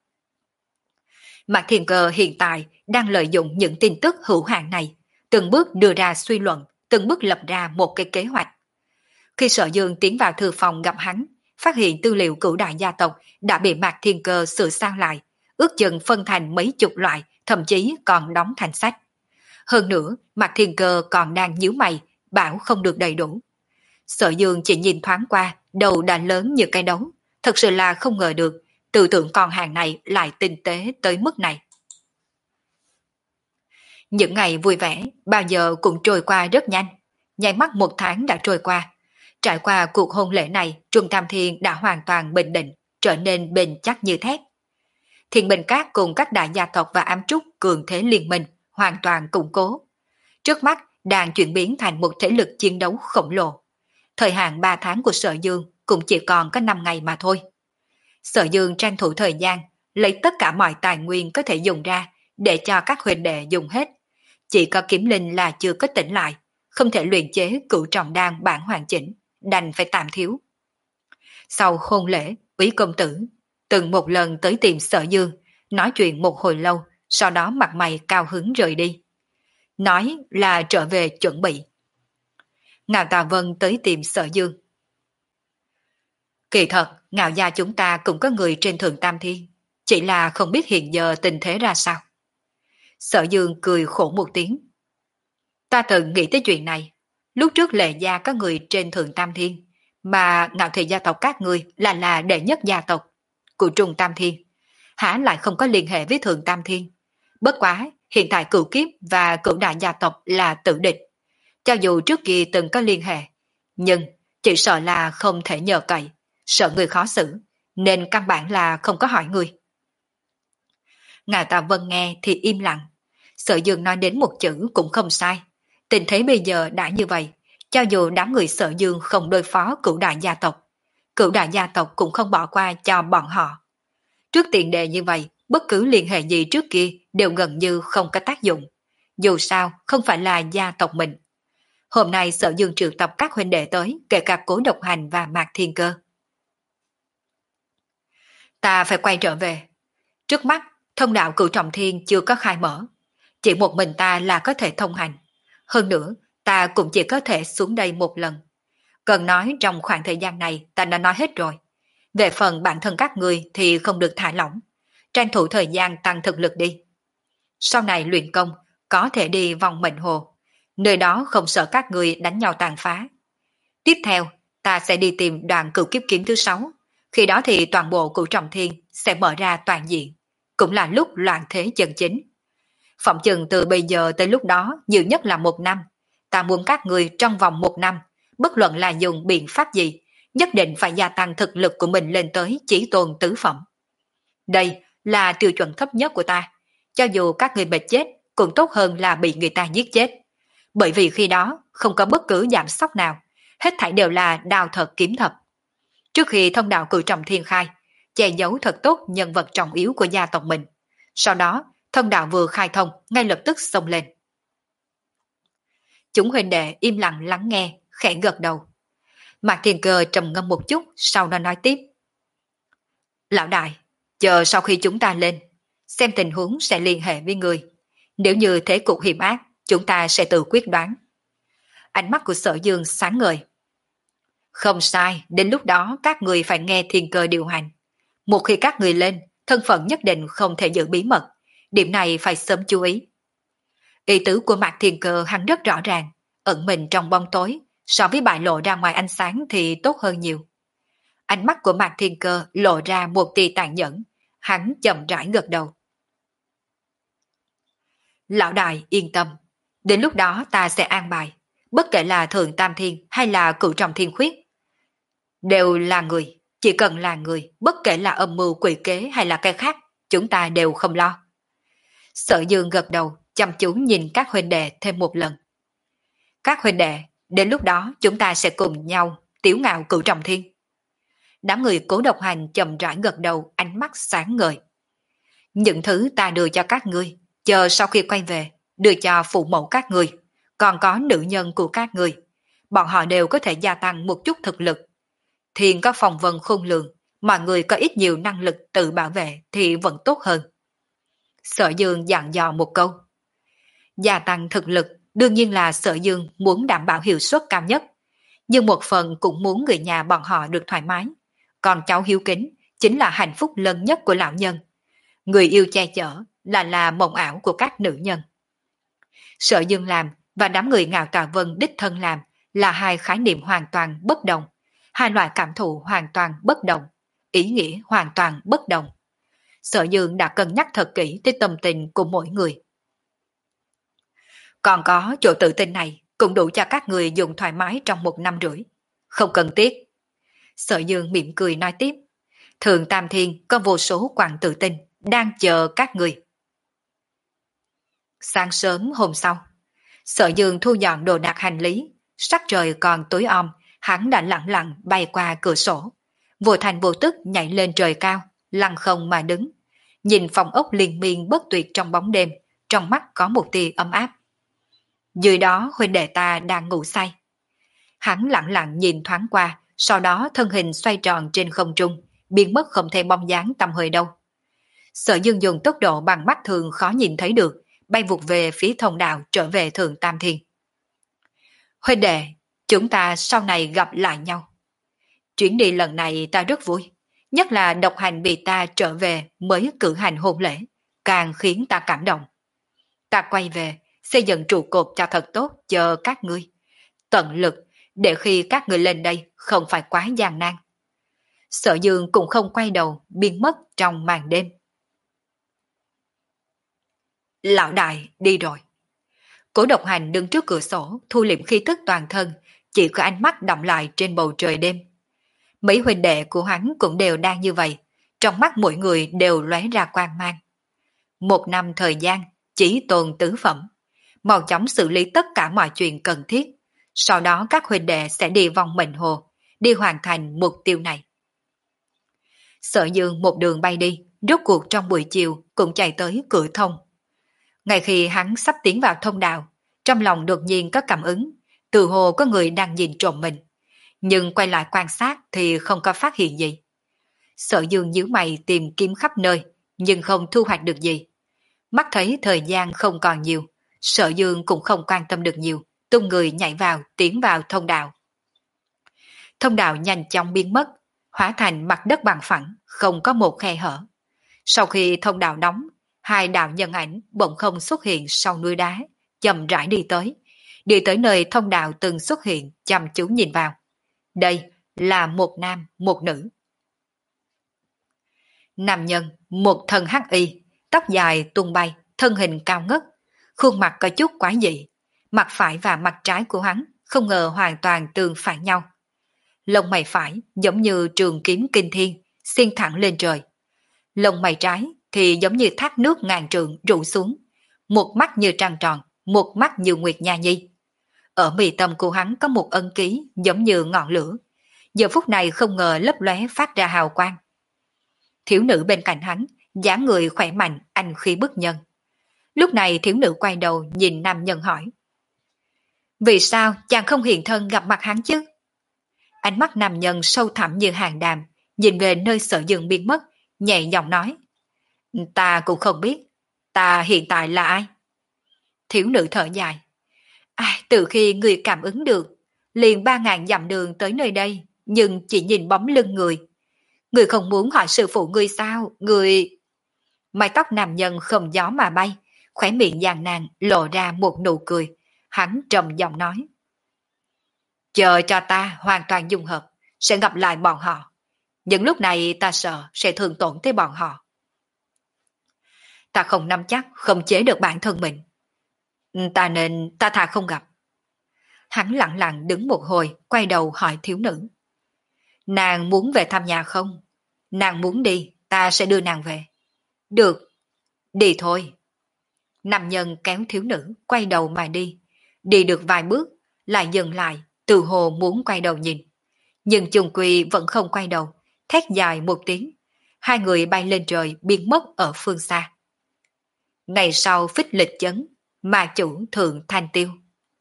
Mạc Thiên Cơ hiện tại đang lợi dụng những tin tức hữu hạn này, từng bước đưa ra suy luận, từng bước lập ra một cái kế hoạch. Khi Sở Dương tiến vào thư phòng gặp hắn, phát hiện tư liệu cửu đại gia tộc đã bị Mạc Thiên Cơ sửa sang lại, ước chừng phân thành mấy chục loại, thậm chí còn đóng thành sách. Hơn nữa, Mạc Thiên Cơ còn đang nhíu mày, bảo không được đầy đủ. Sở Dương chỉ nhìn thoáng qua, đầu đã lớn như cái đấu, thật sự là không ngờ được, tư tưởng con hàng này lại tinh tế tới mức này. Những ngày vui vẻ, bao giờ cũng trôi qua rất nhanh, nháy mắt một tháng đã trôi qua. Trải qua cuộc hôn lễ này, Trung Tam Thiên đã hoàn toàn bình định, trở nên bền chắc như thép. Thiên Bình Các cùng các đại gia tộc và ám trúc cường thế liên minh hoàn toàn củng cố. Trước mắt đang chuyển biến thành một thể lực chiến đấu khổng lồ. Thời hạn ba tháng của Sở Dương cũng chỉ còn có năm ngày mà thôi. Sở Dương tranh thủ thời gian, lấy tất cả mọi tài nguyên có thể dùng ra để cho các huynh đệ dùng hết. Chỉ có Kiếm Linh là chưa có tỉnh lại, không thể luyện chế cửu trọng đan bản hoàn chỉnh, đành phải tạm thiếu. Sau hôn lễ, Úy công tử từng một lần tới tìm Sở Dương, nói chuyện một hồi lâu, sau đó mặt mày cao hứng rời đi. Nói là trở về chuẩn bị. Ngạo Tà Vân tới tìm Sở Dương. Kỳ thật, Ngạo gia chúng ta cũng có người trên Thượng Tam Thiên, chỉ là không biết hiện giờ tình thế ra sao. Sở Dương cười khổ một tiếng. Ta từng nghĩ tới chuyện này, lúc trước Lệ gia có người trên Thượng Tam Thiên, mà Ngạo thị gia tộc các ngươi là là đệ nhất gia tộc của Trung Tam Thiên, hả lại không có liên hệ với Thượng Tam Thiên. Bất quá, hiện tại Cửu Kiếp và Cửu đại gia tộc là tử địch. Cho dù trước kia từng có liên hệ, nhưng chỉ sợ là không thể nhờ cậy, sợ người khó xử, nên căn bản là không có hỏi người. Ngài Tạ Vân nghe thì im lặng. Sở Dương nói đến một chữ cũng không sai. Tình thế bây giờ đã như vậy, cho dù đám người Sở Dương không đối phó Cửu đại gia tộc, Cửu đại gia tộc cũng không bỏ qua cho bọn họ. Trước tiền đề như vậy, bất cứ liên hệ gì trước kia đều gần như không có tác dụng. Dù sao, không phải là gia tộc mình. Hôm nay Sở Dương triệu tập các huynh đệ tới, kể cả Cố Độc Hành và Mạc Thiên Cơ. Ta phải quay trở về. Trước mắt, thông đạo Cửu Trọng Thiên chưa có khai mở. Chỉ một mình ta là có thể thông hành. Hơn nữa, ta cũng chỉ có thể xuống đây một lần. Cần nói trong khoảng thời gian này ta đã nói hết rồi. Về phần bản thân các người thì không được thả lỏng. Tranh thủ thời gian tăng thực lực đi. Sau này luyện công, có thể đi vòng mệnh hồ. Nơi đó không sợ các người đánh nhau tàn phá. Tiếp theo, ta sẽ đi tìm đoàn Cửu Kiếp Kiếm thứ sáu. Khi đó thì toàn bộ Cửu Trọng Thiên sẽ mở ra toàn diện. Cũng là lúc loạn thế chân chính. Phỏng chừng từ bây giờ tới lúc đó nhiều nhất là một năm. Ta muốn các người trong vòng một năm, bất luận là dùng biện pháp gì, nhất định phải gia tăng thực lực của mình lên tới chí tôn tứ phẩm. Đây là tiêu chuẩn thấp nhất của ta. Cho dù các người mệt chết, cũng tốt hơn là bị người ta giết chết. Bởi vì khi đó không có bất cứ giảm sóc nào, hết thảy đều là đao thật kiếm thật. Trước khi thông đạo Cửu Trọng Thiên khai, che giấu thật tốt nhân vật trọng yếu của gia tộc mình. Sau đó, thông đạo vừa khai thông, ngay lập tức xông lên. Chúng huynh đệ im lặng lắng nghe, khẽ gật đầu. Mạc Thiên Cơ trầm ngâm một chút, sau đó nói tiếp. Lão đại, chờ sau khi chúng ta lên, xem tình huống sẽ liên hệ với người. Nếu như thế cục hiểm ác, chúng ta sẽ tự quyết đoán. Ánh mắt của Sở Dương sáng ngời. Không sai, đến lúc đó các người phải nghe Thiên Cơ điều hành. Một khi các người lên, thân phận nhất định không thể giữ bí mật. Điểm này phải sớm chú ý. Ý tứ của Mạc Thiên Cơ hắn rất rõ ràng, ẩn mình trong bóng tối, so với bại lộ ra ngoài ánh sáng thì tốt hơn nhiều. Ánh mắt của Mạc Thiên Cơ lộ ra một tia tàn nhẫn, hắn chậm rãi gật đầu. Lão đại yên tâm, đến lúc đó ta sẽ an bài, bất kể là Thượng Tam Thiên hay là Cửu Trọng Thiên Khuyết. Đều là người, chỉ cần là người, bất kể là âm mưu quỷ kế hay là cái khác, chúng ta đều không lo. Sở Dương gật đầu, chăm chú nhìn các huynh đệ thêm một lần. Các huynh đệ, đến lúc đó chúng ta sẽ cùng nhau tiếu ngạo Cửu Trọng Thiên. Đám người Cố Độc Hành chậm rãi gật đầu, ánh mắt sáng ngời. Những thứ ta đưa cho các ngươi, chờ sau khi quay về, đưa cho phụ mẫu các ngươi, còn có nữ nhân của các ngươi. Bọn họ đều có thể gia tăng một chút thực lực. Thiên có phòng vân khôn lường, mọi người có ít nhiều năng lực tự bảo vệ thì vẫn tốt hơn. Sở Dương dặn dò một câu. Gia tăng thực lực đương nhiên là Sở Dương muốn đảm bảo hiệu suất cao nhất, nhưng một phần cũng muốn người nhà bọn họ được thoải mái. Còn cháu hiếu kính chính là hạnh phúc lớn nhất của lão nhân. Người yêu che chở là là mộng ảo của các nữ nhân. Sở Dương làm và đám người Ngạo Tà Vân đích thân làm là hai khái niệm hoàn toàn bất đồng, hai loại cảm thụ hoàn toàn bất đồng, ý nghĩa hoàn toàn bất đồng. Sở Dương đã cân nhắc thật kỹ tới tâm tình của mỗi người. Còn có chỗ tự tin này cũng đủ cho các người dùng thoải mái trong một năm rưỡi. Không cần tiếc. Sở Dương mỉm cười nói tiếp. Thượng Tam Thiên có vô số quặng tự tin đang chờ các người. Sáng sớm hôm sau, Sở Dương thu dọn đồ đạc hành lý, sắc trời còn tối om, hắn đã lặng lặng bay qua cửa sổ, vô thành vô tức nhảy lên trời cao, lăng không mà đứng, nhìn phòng ốc liên miên bất tuyệt trong bóng đêm, trong mắt có một tia ấm áp. Dưới đó huynh đệ ta đang ngủ say. Hắn lặng lặng nhìn thoáng qua, sau đó thân hình xoay tròn trên không trung, biến mất không thấy bóng dáng tăm hơi đâu. Sở Dương dùng tốc độ bằng mắt thường khó nhìn thấy được, bay vụt về phía thông đạo trở về Thượng Tam Thiên. Huynh đệ, chúng ta sau này gặp lại nhau. Chuyến đi lần này ta rất vui, nhất là độc hành bị ta trở về mới cử hành hôn lễ, càng khiến ta cảm động. Ta quay về, xây dựng trụ cột cho thật tốt chờ các ngươi, tận lực để khi các người lên đây không phải quá gian nan. Sở Dương cũng không quay đầu, biến mất trong màn đêm. Lão đại đi rồi. Cố Độc Hành đứng trước cửa sổ, thu liệm khí tức toàn thân, chỉ có ánh mắt đọng lại trên bầu trời đêm. Mấy huynh đệ của hắn cũng đều đang như vậy, trong mắt mỗi người đều lóe ra quang mang. Một năm thời gian, chỉ tồn tứ phẩm, mau chóng xử lý tất cả mọi chuyện cần thiết, sau đó các huynh đệ sẽ đi vòng mệnh hồ, đi hoàn thành mục tiêu này. Sở Dương một đường bay đi, rốt cuộc trong buổi chiều cũng chạy tới cửa thông. Ngay khi hắn sắp tiến vào thông đạo, trong lòng đột nhiên có cảm ứng, tự hồ có người đang nhìn trộm mình. Nhưng quay lại quan sát thì không có phát hiện gì. Sở Dương nhíu mày tìm kiếm khắp nơi, nhưng không thu hoạch được gì. Mắt thấy thời gian không còn nhiều, Sở Dương cũng không quan tâm được nhiều, tung người nhảy vào, tiến vào thông đạo. Thông đạo nhanh chóng biến mất, hóa thành mặt đất bằng phẳng, không có một khe hở. Sau khi thông đạo đóng, hai đạo nhân ảnh bỗng không xuất hiện sau núi đá, chậm rãi đi tới, đi tới nơi thông đạo từng xuất hiện, chăm chú nhìn vào. Đây là một nam, một nữ. Nam nhân, một thân hắc y, tóc dài tung bay, thân hình cao ngất, khuôn mặt có chút quái dị, mặt phải và mặt trái của hắn không ngờ hoàn toàn tương phản nhau. Lông mày phải giống như trường kiếm kinh thiên, xiên thẳng lên trời. Lông mày trái thì giống như thác nước ngàn trượng rụ xuống, một mắt như trăng tròn, một mắt như nguyệt nha nhi. Ở mi tâm của hắn có một ân ký giống như ngọn lửa, giờ phút này không ngờ lấp lóe phát ra hào quang. Thiếu nữ bên cạnh hắn, dáng người khỏe mạnh, anh khí bức nhân. Lúc này thiếu nữ quay đầu nhìn nam nhân hỏi. Vì sao chàng không hiện thân gặp mặt hắn chứ? Ánh mắt nam nhân sâu thẳm như hàng đàm, nhìn về nơi Sở Dương biến mất, nhẹ giọng nói. Ta cũng không biết, ta hiện tại là ai? Thiếu nữ thở dài. Ai, từ khi người cảm ứng được, liền ba ngàn dặm đường tới nơi đây, nhưng chỉ nhìn bóng lưng người. Người không muốn hỏi sư phụ người sao, người... Mái tóc nam nhân không gió mà bay, khóe miệng giàn nàng lộ ra một nụ cười. Hắn trầm giọng nói. Chờ cho ta hoàn toàn dung hợp, sẽ gặp lại bọn họ. Nhưng lúc này ta sợ sẽ thương tổn tới bọn họ. Ta không nắm chắc không chế được bản thân mình. Ta nên ta thà không gặp. Hắn lặng lặng đứng một hồi, quay đầu hỏi thiếu nữ. Nàng muốn về thăm nhà không? Nàng muốn đi, ta sẽ đưa nàng về. Được, đi thôi. Nam nhân kéo thiếu nữ, quay đầu mà đi. Đi được vài bước, lại dừng lại, từ hồ muốn quay đầu nhìn. Nhưng chung quy vẫn không quay đầu, thét dài một tiếng. hai người bay lên trời biến mất ở phương xa. Ngày sau phích lịch chấn, ma chủ thượng thanh tiêu.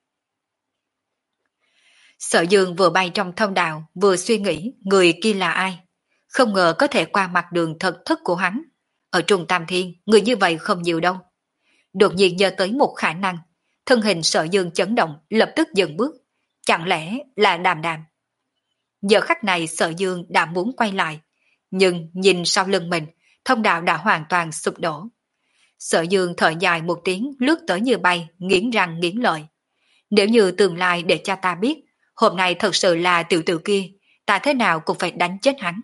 Sở Dương vừa bay trong thông đạo, vừa suy nghĩ người kia là ai. Không ngờ có thể qua mặt đường thật thức của hắn. Ở Trung Tam Thiên, người như vậy không nhiều đâu. Đột nhiên nhớ tới một khả năng, thân hình Sở Dương chấn động, lập tức dừng bước. Chẳng lẽ là Đàm Đàm? Giờ khắc này Sở Dương đã muốn quay lại, nhưng nhìn sau lưng mình, thông đạo đã hoàn toàn sụp đổ. Sở Dương thở dài một tiếng, lướt tới như bay, nghiến răng nghiến lợi. Nếu như tương lai để cho ta biết, hôm nay thật sự là tiểu tử kia, ta thế nào cũng phải đánh chết hắn.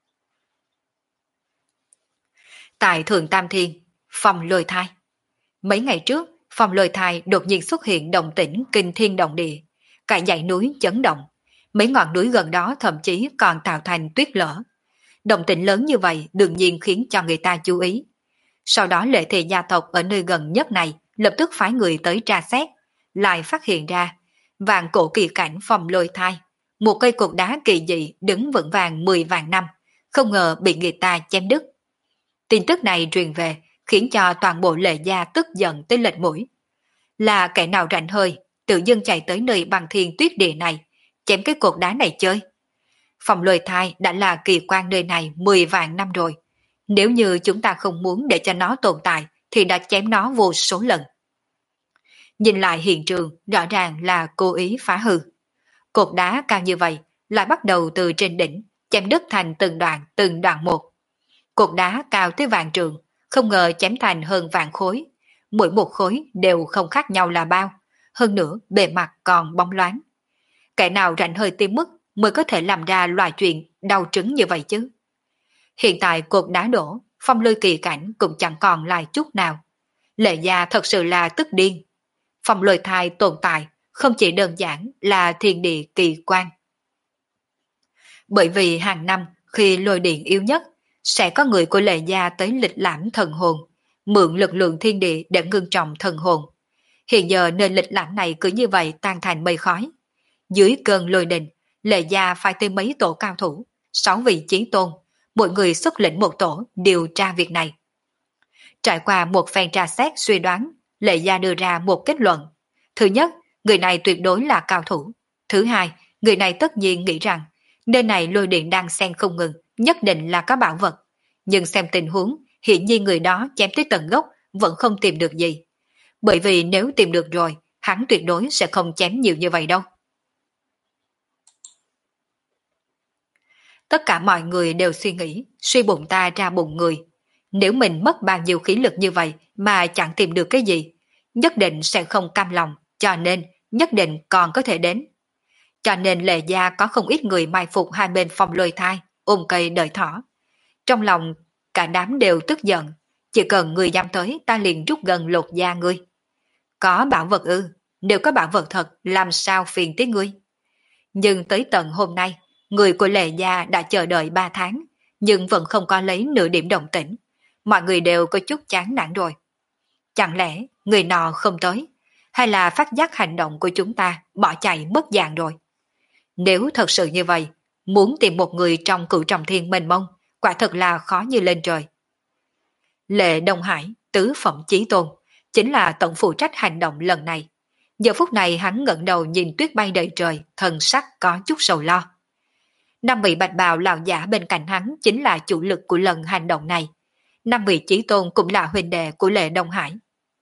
Tại Thượng Tam Thiên, phòng lôi thai. Mấy ngày trước, phòng lôi thai đột nhiên xuất hiện động tĩnh kinh thiên động địa, cả dãy núi chấn động. Mấy ngọn núi gần đó thậm chí còn tạo thành tuyết lở. Động tĩnh lớn như vậy đương nhiên khiến cho người ta chú ý. Sau đó Lệ Thị gia tộc ở nơi gần nhất này lập tức phái người tới tra xét, lại phát hiện ra vạn cổ kỳ cảnh phòng lôi thai, một cây cột đá kỳ dị đứng vững vàng mười vạn năm, không ngờ bị người ta chém đứt. Tin tức này truyền về khiến cho toàn bộ Lệ gia tức giận tới lệch mũi. Là kẻ nào rảnh hơi, tự dưng chạy tới nơi bằng thiên tuyết địa này, chém cái cột đá này chơi. Phòng lôi thai đã là kỳ quan nơi này mười vạn năm rồi. Nếu như chúng ta không muốn để cho nó tồn tại thì đã chém nó vô số lần. Nhìn lại hiện trường rõ ràng là cố ý phá hư. Cột đá cao như vậy lại bắt đầu từ trên đỉnh chém đứt thành từng đoạn từng đoạn một. Cột đá cao tới vạn trường, không ngờ chém thành hơn vạn khối. Mỗi một khối đều không khác nhau là bao, hơn nữa bề mặt còn bóng loáng. Kẻ nào rảnh hơi tiêm mức mới có thể làm ra loại chuyện đau trứng như vậy chứ. Hiện tại cột đá đổ, phong lôi kỳ cảnh cũng chẳng còn lại chút nào. Lệ gia thật sự là tức điên. Phong lôi thai tồn tại không chỉ đơn giản là thiên địa kỳ quan. Bởi vì hàng năm khi lôi điện yếu nhất, sẽ có người của Lệ gia tới lịch lãm thần hồn, mượn lực lượng thiên địa để ngưng trọng thần hồn. Hiện giờ nơi lịch lãm này cứ như vậy tan thành mây khói. Dưới cơn lôi đình, Lệ gia phải tới mấy tổ cao thủ, sáu vị chí tôn, mỗi người xuất lĩnh một tổ điều tra việc này. Trải qua một phen tra xét suy đoán, Lệ gia đưa ra một kết luận. Thứ nhất, người này tuyệt đối là cao thủ. Thứ hai, người này tất nhiên nghĩ rằng nơi này lôi điện đang xen không ngừng, nhất định là có bảo vật. Nhưng xem tình huống, hiện nhiên người đó chém tới tận gốc vẫn không tìm được gì. Bởi vì nếu tìm được rồi, hắn tuyệt đối sẽ không chém nhiều như vậy đâu. Tất cả mọi người đều suy nghĩ, suy bụng ta ra bụng người. Nếu mình mất bao nhiêu khí lực như vậy mà chẳng tìm được cái gì, nhất định sẽ không cam lòng, cho nên nhất định còn có thể đến. Cho nên Lệ gia có không ít người mai phục hai bên phòng lôi thai, ôm cây đợi thỏ. Trong lòng cả đám đều tức giận, chỉ cần người dám tới ta liền rút gần lột da ngươi. Có bảo vật ư, nếu có bảo vật thật làm sao phiền tới ngươi. Nhưng tới tận hôm nay, người của Lệ gia đã chờ đợi ba tháng, nhưng vẫn không có lấy nửa điểm động tĩnh. Mọi người đều có chút chán nản rồi. Chẳng lẽ người nọ không tới, hay là phát giác hành động của chúng ta bỏ chạy mất dạng rồi? Nếu thật sự như vậy, muốn tìm một người trong cửu trọng thiên mênh mông, quả thật là khó như lên trời. Lệ Đông Hải, tứ phẩm chí tôn, chính là tổng phụ trách hành động lần này. Giờ phút này hắn ngẩng đầu nhìn tuyết bay đầy trời, thần sắc có chút sầu lo. Năm vị bạch bào lão giả bên cạnh hắn chính là chủ lực của lần hành động này. Năm vị chí tôn cũng là huynh đệ của Lệ Đông Hải.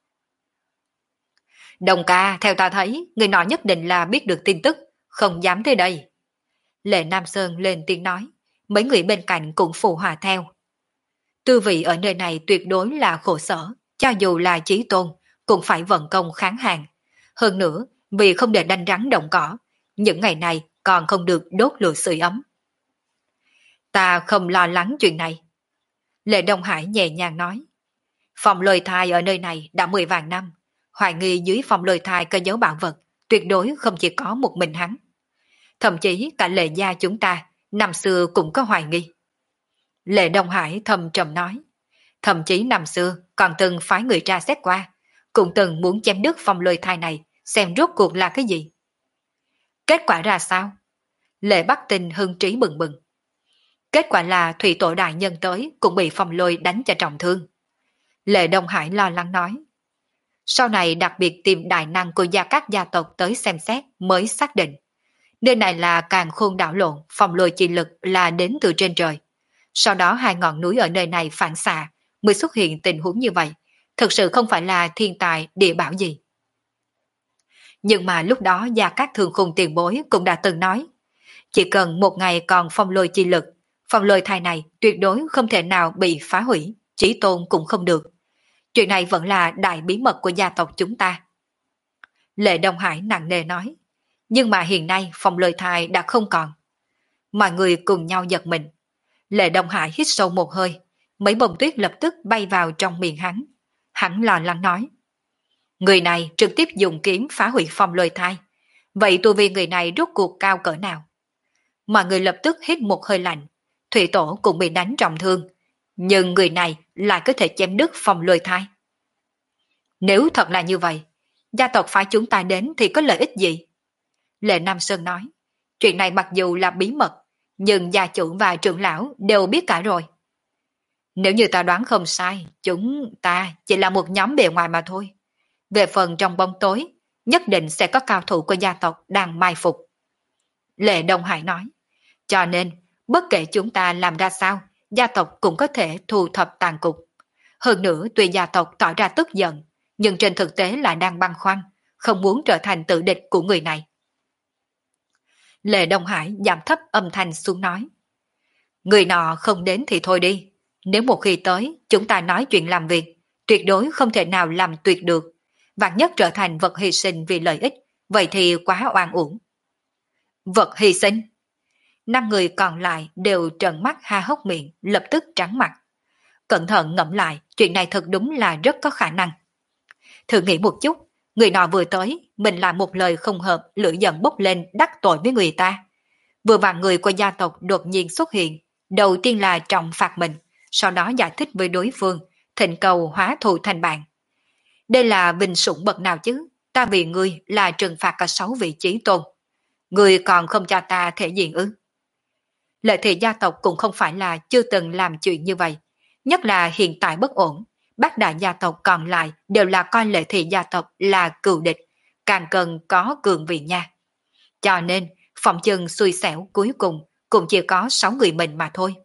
Đồng ca, theo ta thấy, người nọ nhất định là biết được tin tức, không dám tới đây. Lệ Nam Sơn lên tiếng nói, mấy người bên cạnh cũng phụ hòa theo. Tư vị ở nơi này tuyệt đối là khổ sở, cho dù là chí tôn, cũng phải vận công kháng hàng. Hơn nữa, vì không để đanh rắn động cỏ, những ngày này còn không được đốt lửa sưởi ấm. Ta không lo lắng chuyện này. Lệ Đông Hải nhẹ nhàng nói. Phòng lôi thai ở nơi này đã mười vạn năm, hoài nghi dưới phòng lôi thai có dấu bảo vật, tuyệt đối không chỉ có một mình hắn. Thậm chí cả Lệ gia chúng ta, năm xưa cũng có hoài nghi. Lệ Đông Hải thầm trầm nói. Thậm chí năm xưa còn từng phái người tra xét qua, cũng từng muốn chém đứt phòng lôi thai này, xem rốt cuộc là cái gì. Kết quả ra sao? Lệ Bắc Tinh hưng trí bừng bừng. Kết quả là thủy tổ đại nhân tới cũng bị phong lôi đánh cho trọng thương. Lệ Đông Hải lo lắng nói. Sau này đặc biệt tìm đại năng của gia các gia tộc tới xem xét mới xác định. Nơi này là càn khôn đảo lộn, phong lôi chi lực là đến từ trên trời. Sau đó hai ngọn núi ở nơi này phản xạ mới xuất hiện tình huống như vậy. Thực sự không phải là thiên tài địa bảo gì. Nhưng mà lúc đó gia các thường khung tiền bối cũng đã từng nói. Chỉ cần một ngày còn phong lôi chi lực, phong lôi thai này tuyệt đối không thể nào bị phá hủy, chỉ tôn cũng không được. Chuyện này vẫn là đại bí mật của gia tộc chúng ta. Lệ Đông Hải nặng nề nói. Nhưng mà hiện nay phong lôi thai đã không còn. Mọi người cùng nhau giật mình. Lệ Đông Hải hít sâu một hơi, mấy bông tuyết lập tức bay vào trong miệng hắn. Hắn lo lắng nói. Người này trực tiếp dùng kiếm phá hủy phong lôi thai. Vậy tu vi người này rốt cuộc cao cỡ nào? Mọi người lập tức hít một hơi lạnh. Thủy tổ cũng bị đánh trọng thương. Nhưng người này lại có thể chém đứt phong lôi thai. Nếu thật là như vậy, gia tộc phái chúng ta đến thì có lợi ích gì? Lệ Nam Sơn nói. Chuyện này mặc dù là bí mật, nhưng gia chủ và trưởng lão đều biết cả rồi. Nếu như ta đoán không sai, chúng ta chỉ là một nhóm bề ngoài mà thôi. Về phần trong bóng tối, nhất định sẽ có cao thủ của gia tộc đang mai phục. Lệ Đông Hải nói. Cho nên, bất kể chúng ta làm ra sao, gia tộc cũng có thể thu thập tàn cục. Hơn nữa, tuy gia tộc tỏ ra tức giận, nhưng trên thực tế là đang băn khoăn, không muốn trở thành tự địch của người này. Lệ Đông Hải giảm thấp âm thanh xuống nói. Người nọ không đến thì thôi đi. Nếu một khi tới, chúng ta nói chuyện làm việc, tuyệt đối không thể nào làm tuyệt được. Vạn nhất trở thành vật hy sinh vì lợi ích, vậy thì quá oan uổng. Vật hy sinh? Năm người còn lại đều trợn mắt ha hốc miệng, lập tức trắng mặt. Cẩn thận ngẫm lại, chuyện này thật đúng là rất có khả năng. Thử nghĩ một chút, người nọ vừa tới, mình làm một lời không hợp, lửa giận bốc lên đắc tội với người ta. Vừa vặn người của gia tộc đột nhiên xuất hiện, đầu tiên là trọng phạt mình, sau đó giải thích với đối phương, thịnh cầu hóa thù thành bạn. Đây là vinh sủng bậc nào chứ? Ta vì ngươi là trừng phạt cả sáu vị chí tôn. Ngươi còn không cho ta thể diện ư? Lợi thị gia tộc cũng không phải là chưa từng làm chuyện như vậy. Nhất là hiện tại bất ổn, bát đại gia tộc còn lại đều là coi Lệ thị gia tộc là cừu địch, càng cần có cường vị nha. Cho nên, phòng chừng xui xẻo cuối cùng cũng chỉ có sáu người mình mà thôi.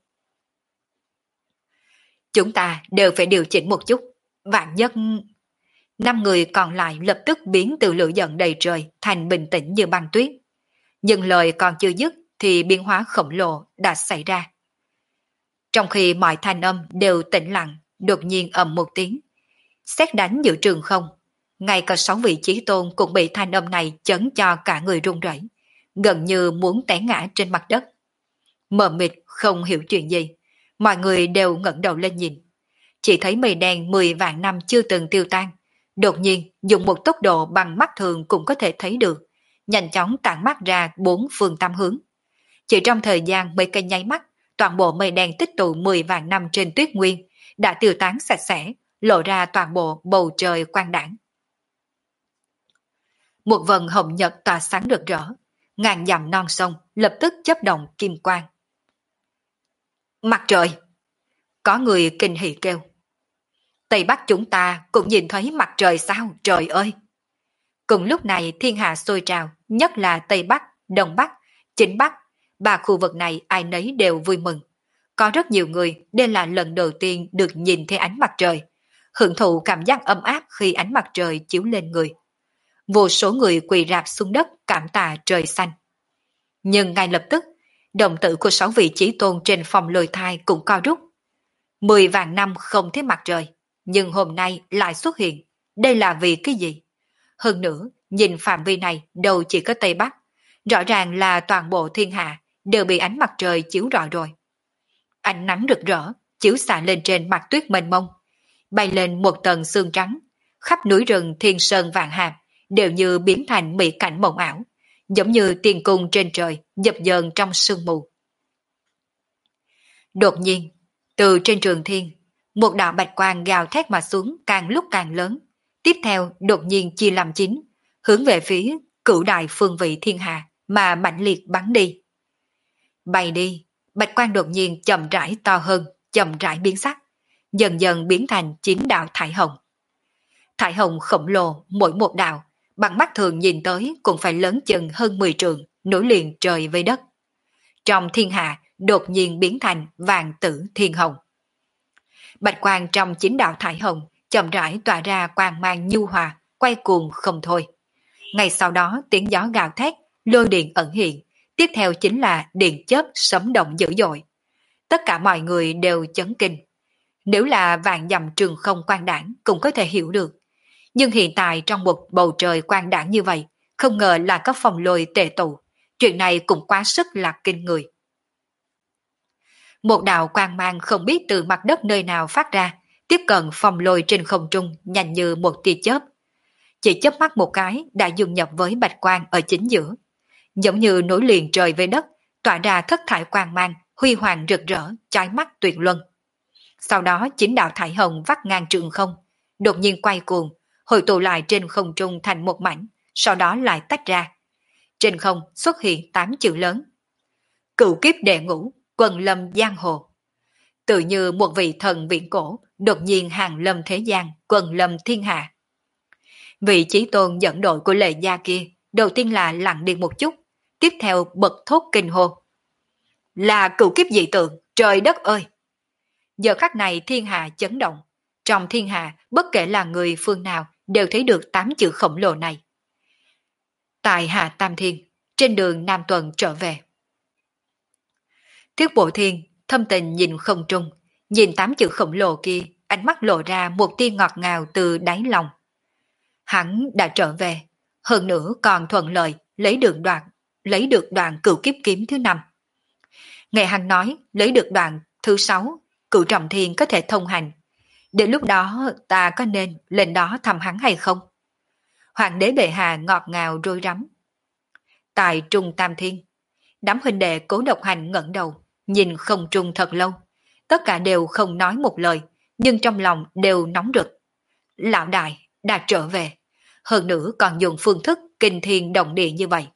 Chúng ta đều phải điều chỉnh một chút, vạn nhất... Năm người còn lại lập tức biến từ lửa giận đầy trời thành bình tĩnh như băng tuyết. Nhưng lời còn chưa dứt thì biến hóa khổng lồ đã xảy ra. Trong khi mọi thanh âm đều tĩnh lặng, đột nhiên ầm một tiếng. Sét đánh giữa trường không. Ngay cả sáu vị chí tôn cũng bị thanh âm này chấn cho cả người run rẩy, gần như muốn té ngã trên mặt đất. Mờ mịt không hiểu chuyện gì, mọi người đều ngẩng đầu lên nhìn. Chỉ thấy mây đen mười vạn năm chưa từng tiêu tan, đột nhiên dùng một tốc độ bằng mắt thường cũng có thể thấy được, nhanh chóng tản mắt ra bốn phương tám hướng. Chỉ trong thời gian mấy cây nháy mắt, toàn bộ mây đen tích tụ mười vạn năm trên tuyết nguyên đã tiêu tán sạch sẽ, lộ ra toàn bộ bầu trời quang đãng. Một vầng hồng nhật tỏa sáng rực rỡ, ngàn dặm non sông lập tức chớp động kim quang. Mặt trời! Có người kinh hỉ kêu. Tây Bắc chúng ta cũng nhìn thấy mặt trời sao, trời ơi! Cùng lúc này thiên hạ sôi trào, nhất là Tây Bắc, Đông Bắc, Chính Bắc, ba khu vực này ai nấy đều vui mừng. Có rất nhiều người đây là lần đầu tiên được nhìn thấy ánh mặt trời, hưởng thụ cảm giác ấm áp khi ánh mặt trời chiếu lên người. Vô số người quỳ rạp xuống đất cảm tạ trời xanh. Nhưng ngay lập tức, đồng tử của sáu vị chí tôn trên phòng lôi thai cũng co rút. Mười vạn năm không thấy mặt trời, nhưng hôm nay lại xuất hiện. Đây là vì cái gì? Hơn nữa, nhìn phạm vi này đâu chỉ có Tây Bắc, rõ ràng là toàn bộ thiên hạ đều bị ánh mặt trời chiếu rọi rồi. Ánh nắng rực rỡ, chiếu xạ lên trên mặt tuyết mênh mông, bay lên một tầng sương trắng, khắp núi rừng thiên sơn vạn hạp đều như biến thành mỹ cảnh mộng ảo, giống như tiên cung trên trời dập dờn trong sương mù. Đột nhiên, từ trên trường thiên, một đạo bạch quang gào thét mà xuống càng lúc càng lớn, tiếp theo đột nhiên chia làm chín, hướng về phía cửu đại phương vị thiên hạ mà mạnh liệt bắn đi. Bay đi, bạch quang đột nhiên chậm rãi to hơn, chậm rãi biến sắc, dần dần biến thành chín đạo thải hồng. Thải hồng khổng lồ mỗi một đạo, bằng mắt thường nhìn tới cũng phải lớn chừng hơn mười trượng, nối liền trời với đất. Trong thiên hạ đột nhiên biến thành vàng tử thiên hồng. Bạch quang trong chín đạo thải hồng chậm rãi tỏa ra quang mang nhu hòa, quay cuồng không thôi. Ngay sau đó tiếng gió gào thét, lôi điện ẩn hiện, tiếp theo chính là điện chớp sấm động dữ dội. Tất cả mọi người đều chấn kinh. Nếu là vạn dặm trường không quang đảng cũng có thể hiểu được. Nhưng hiện tại trong một bầu trời quang đảng như vậy, không ngờ là có phong lôi tề tụ. Chuyện này cũng quá sức là kinh người. Một đạo quang mang không biết từ mặt đất nơi nào phát ra, tiếp cận phong lôi trên không trung nhanh như một tia chớp. Chỉ chớp mắt một cái đã dung nhập với bạch quang ở chính giữa. Giống như nối liền trời với đất, tỏa ra thất thải quang mang, huy hoàng rực rỡ, chói mắt tuyệt luân. Sau đó chín đạo thải hồng vắt ngang trường không, đột nhiên quay cuồng, hội tụ lại trên không trung thành một mảnh, sau đó lại tách ra. Trên không xuất hiện tám chữ lớn. Cửu kiếp đệ ngũ, quần lâm giang hồ. Tự như một vị thần viễn cổ, đột nhiên hàng lâm thế gian, quần lâm thiên hạ. Vị chí tôn dẫn đội của Lệ gia kia, đầu tiên là lặng đi một chút, tiếp theo bật thốt kinh hô. Là cửu kiếp dị tượng, trời đất ơi! Giờ khắc này thiên hạ chấn động. Trong thiên hạ, bất kể là người phương nào, đều thấy được tám chữ khổng lồ này. Tại Hạ Tam Thiên, trên đường Nam Tuần trở về. Thiết Bộ Thiên thâm tình nhìn không trung, nhìn tám chữ khổng lồ kia, ánh mắt lộ ra một tia ngọt ngào từ đáy lòng. Hắn đã trở về, hơn nữa còn thuận lợi lấy được đoạn, lấy được đoạn cửu kiếp kiếm thứ năm. Nghe hắn nói lấy được đoạn thứ sáu, cửu trọng thiên có thể thông hành. Đến lúc đó ta có nên lên đó thăm hắn hay không? Hoàng đế bệ hạ ngọt ngào rối rắm. Tại Trung Tam Thiên, đám huynh đệ Cố Độc Hành ngẩng đầu, nhìn không trung thật lâu. Tất cả đều không nói một lời, nhưng trong lòng đều nóng rực. Lão đại đã trở về, hơn nữa còn dùng phương thức kinh thiên động địa như vậy.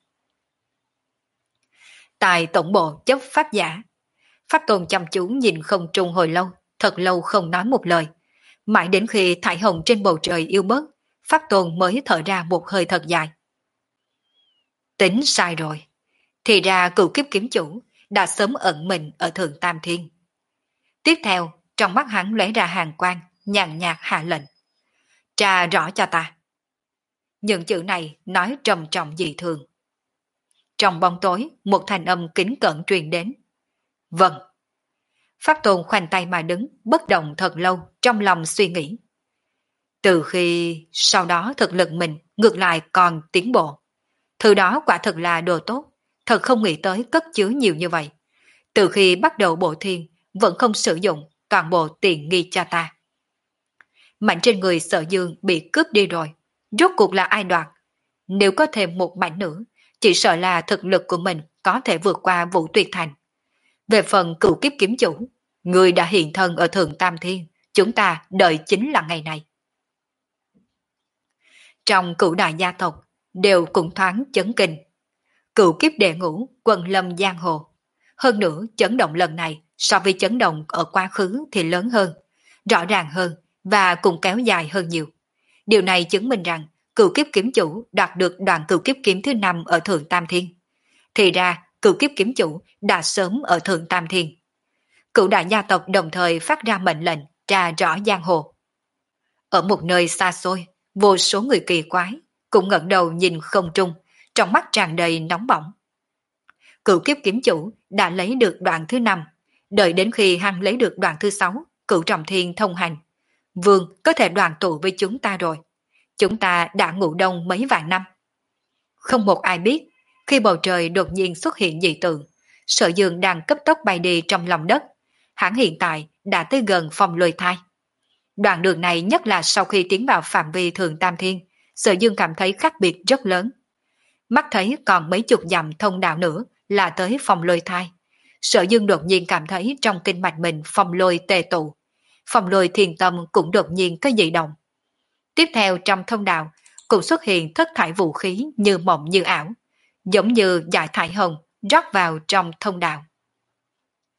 Tại tổng bộ chấp pháp giả, Pháp Tôn chăm chú nhìn không trung hồi lâu, thật lâu không nói một lời. Mãi đến khi thải hồng trên bầu trời yếu bớt, Pháp Tôn mới thở ra một hơi thật dài. Tính sai rồi. Thì ra cửu kiếp kiếm chủ đã sớm ẩn mình ở Thượng Tam Thiên. Tiếp theo, trong mắt hắn lóe ra hàn quang, nhàn nhạt hạ lệnh. Tra rõ cho ta. Những chữ này nói trầm trọng dị thường. Trong bóng tối, một thanh âm kính cẩn truyền đến. Vâng. Pháp Tôn khoanh tay mà đứng, bất động thật lâu, trong lòng suy nghĩ. Từ khi sau đó thực lực mình ngược lại còn tiến bộ. Thứ đó quả thật là đồ tốt, thật không nghĩ tới cất chứa nhiều như vậy. Từ khi bắt đầu bộ thiên, vẫn không sử dụng toàn bộ tiền nghi cho ta. Mảnh trên người Sở Dương bị cướp đi rồi, rốt cuộc là ai đoạt? Nếu có thêm một mảnh nữa, chỉ sợ là thực lực của mình có thể vượt qua Vũ Tuyệt Thành. Về phần cửu kiếp kiếm chủ, người đã hiện thân ở Thượng Tam Thiên, chúng ta đợi chính là ngày này. Trong cửu đại gia tộc, đều cùng thoáng chấn kinh. Cửu kiếp đệ ngũ, quần lâm giang hồ. Hơn nữa, chấn động lần này so với chấn động ở quá khứ thì lớn hơn, rõ ràng hơn và cùng kéo dài hơn nhiều. Điều này chứng minh rằng cửu kiếp kiếm chủ đạt được đoạn cửu kiếp kiếm thứ năm ở Thượng Tam Thiên. Thì ra, cửu kiếp kiếm chủ đã sớm ở Thượng Tam Thiên. Cửu đại gia tộc đồng thời phát ra mệnh lệnh tra rõ giang hồ. Ở một nơi xa xôi, vô số người kỳ quái cũng ngẩng đầu nhìn không trung, trong mắt tràn đầy nóng bỏng. Cửu kiếp kiếm chủ đã lấy được đoạn thứ năm, đợi đến khi hắn lấy được đoạn thứ sáu, cửu trọng thiên thông hành. Vương có thể đoàn tụ với chúng ta rồi. Chúng ta đã ngủ đông mấy vạn năm. Không một ai biết, khi bầu trời đột nhiên xuất hiện dị tượng, Sở Dương đang cấp tốc bay đi trong lòng đất. Hắn hiện tại đã tới gần phòng lôi thai. Đoạn đường này nhất là sau khi tiến vào phạm vi Thượng Tam Thiên, Sở Dương cảm thấy khác biệt rất lớn. Mắt thấy còn mấy chục dặm thông đạo nữa là tới phòng lôi thai. Sở Dương đột nhiên cảm thấy trong kinh mạch mình phòng lôi tề tụ. Phòng lôi thiền tâm cũng đột nhiên có dị động. Tiếp theo trong thông đạo cũng xuất hiện thất thải vũ khí như mộng như ảo, giống như dải thải hồng rót vào trong thông đạo.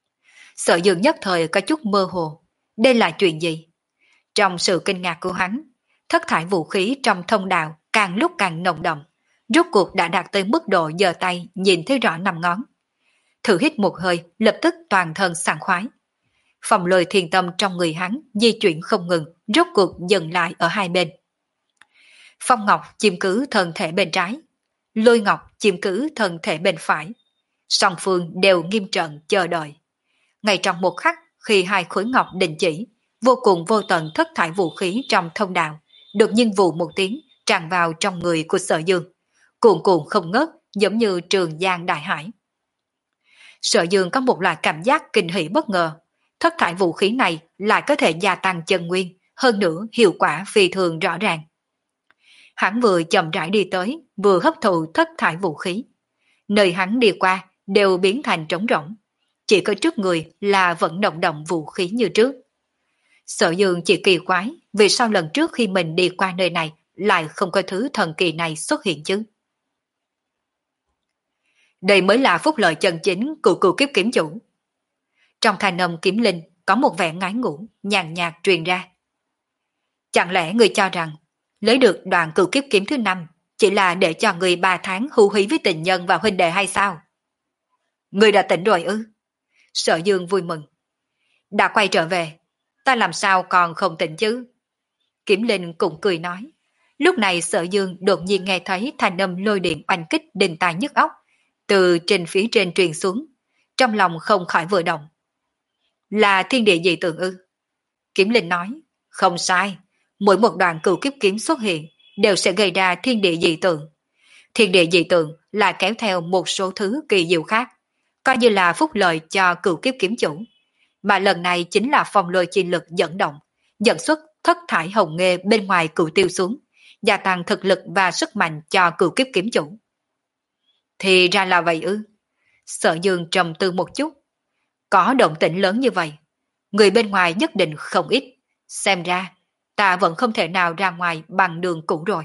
Sở Dương nhất thời có chút mơ hồ. Đây là chuyện gì? Trong sự kinh ngạc của hắn, thất thải vũ khí trong thông đạo càng lúc càng nồng đậm, rốt cuộc đã đạt tới mức độ giơ tay nhìn thấy rõ năm ngón. Thử hít một hơi, lập tức toàn thân sảng khoái. Phòng lôi thiền tâm trong người hắn di chuyển không ngừng, rốt cuộc dừng lại ở hai bên. Phong Ngọc chiếm cứ thân thể bên trái, Lôi Ngọc chiếm cứ thân thể bên phải. Song phương đều nghiêm trận chờ đợi. Ngay trong một khắc khi hai khối ngọc đình chỉ, vô cùng vô tận thất thải vũ khí trong thông đạo, đột nhiên vù một tiếng tràn vào trong người của Sở Dương, cuồn cuộn không ngớt giống như trường giang đại hải. Sở Dương có một loại cảm giác kinh hỉ bất ngờ, thất thải vũ khí này lại có thể gia tăng chân nguyên, hơn nữa hiệu quả phi thường rõ ràng. Hắn vừa chậm rãi đi tới, vừa hấp thụ thất thải vũ khí. Nơi hắn đi qua đều biến thành trống rỗng, chỉ có trước người là vẫn động động vũ khí như trước. Sở Dương chỉ kỳ quái vì sao lần trước khi mình đi qua nơi này lại không có thứ thần kỳ này xuất hiện chứ. Đây mới là phúc lợi chân chính của cửu kiếp kiếm chủ. Trong thanh âm kiếm linh có một vẻ ngái ngủ nhàn nhạt truyền ra. Chẳng lẽ người cho rằng lấy được đoạn cửu kiếp kiếm thứ năm chỉ là để cho người ba tháng hưu hí với tình nhân và huynh đệ hay sao? Người đã tỉnh rồi ư? Sở Dương vui mừng. Đã quay trở về, ta làm sao còn không tỉnh chứ? Kiếm linh cũng cười nói. Lúc này Sở Dương đột nhiên nghe thấy thanh âm lôi điện oanh kích đinh tai nhức óc từ trên phía trên truyền xuống, trong lòng không khỏi vừa động. Là thiên địa dị tượng ư? Kiếm linh nói. Không sai, mỗi một đoạn cửu kiếp kiếm xuất hiện đều sẽ gây ra thiên địa dị tượng. Thiên địa dị tượng là kéo theo một số thứ kỳ diệu khác, coi như là phúc lợi cho cửu kiếp kiếm chủ. Mà lần này chính là phong lôi chi lực dẫn động, dẫn xuất thất thải hồng nghê bên ngoài cửu tiêu xuống, gia tăng thực lực và sức mạnh cho cửu kiếp kiếm chủ. Thì ra là vậy ư? Sở Dương trầm tư một chút. Có động tĩnh lớn như vậy, người bên ngoài nhất định không ít. Xem ra, ta vẫn không thể nào ra ngoài bằng đường cũ rồi.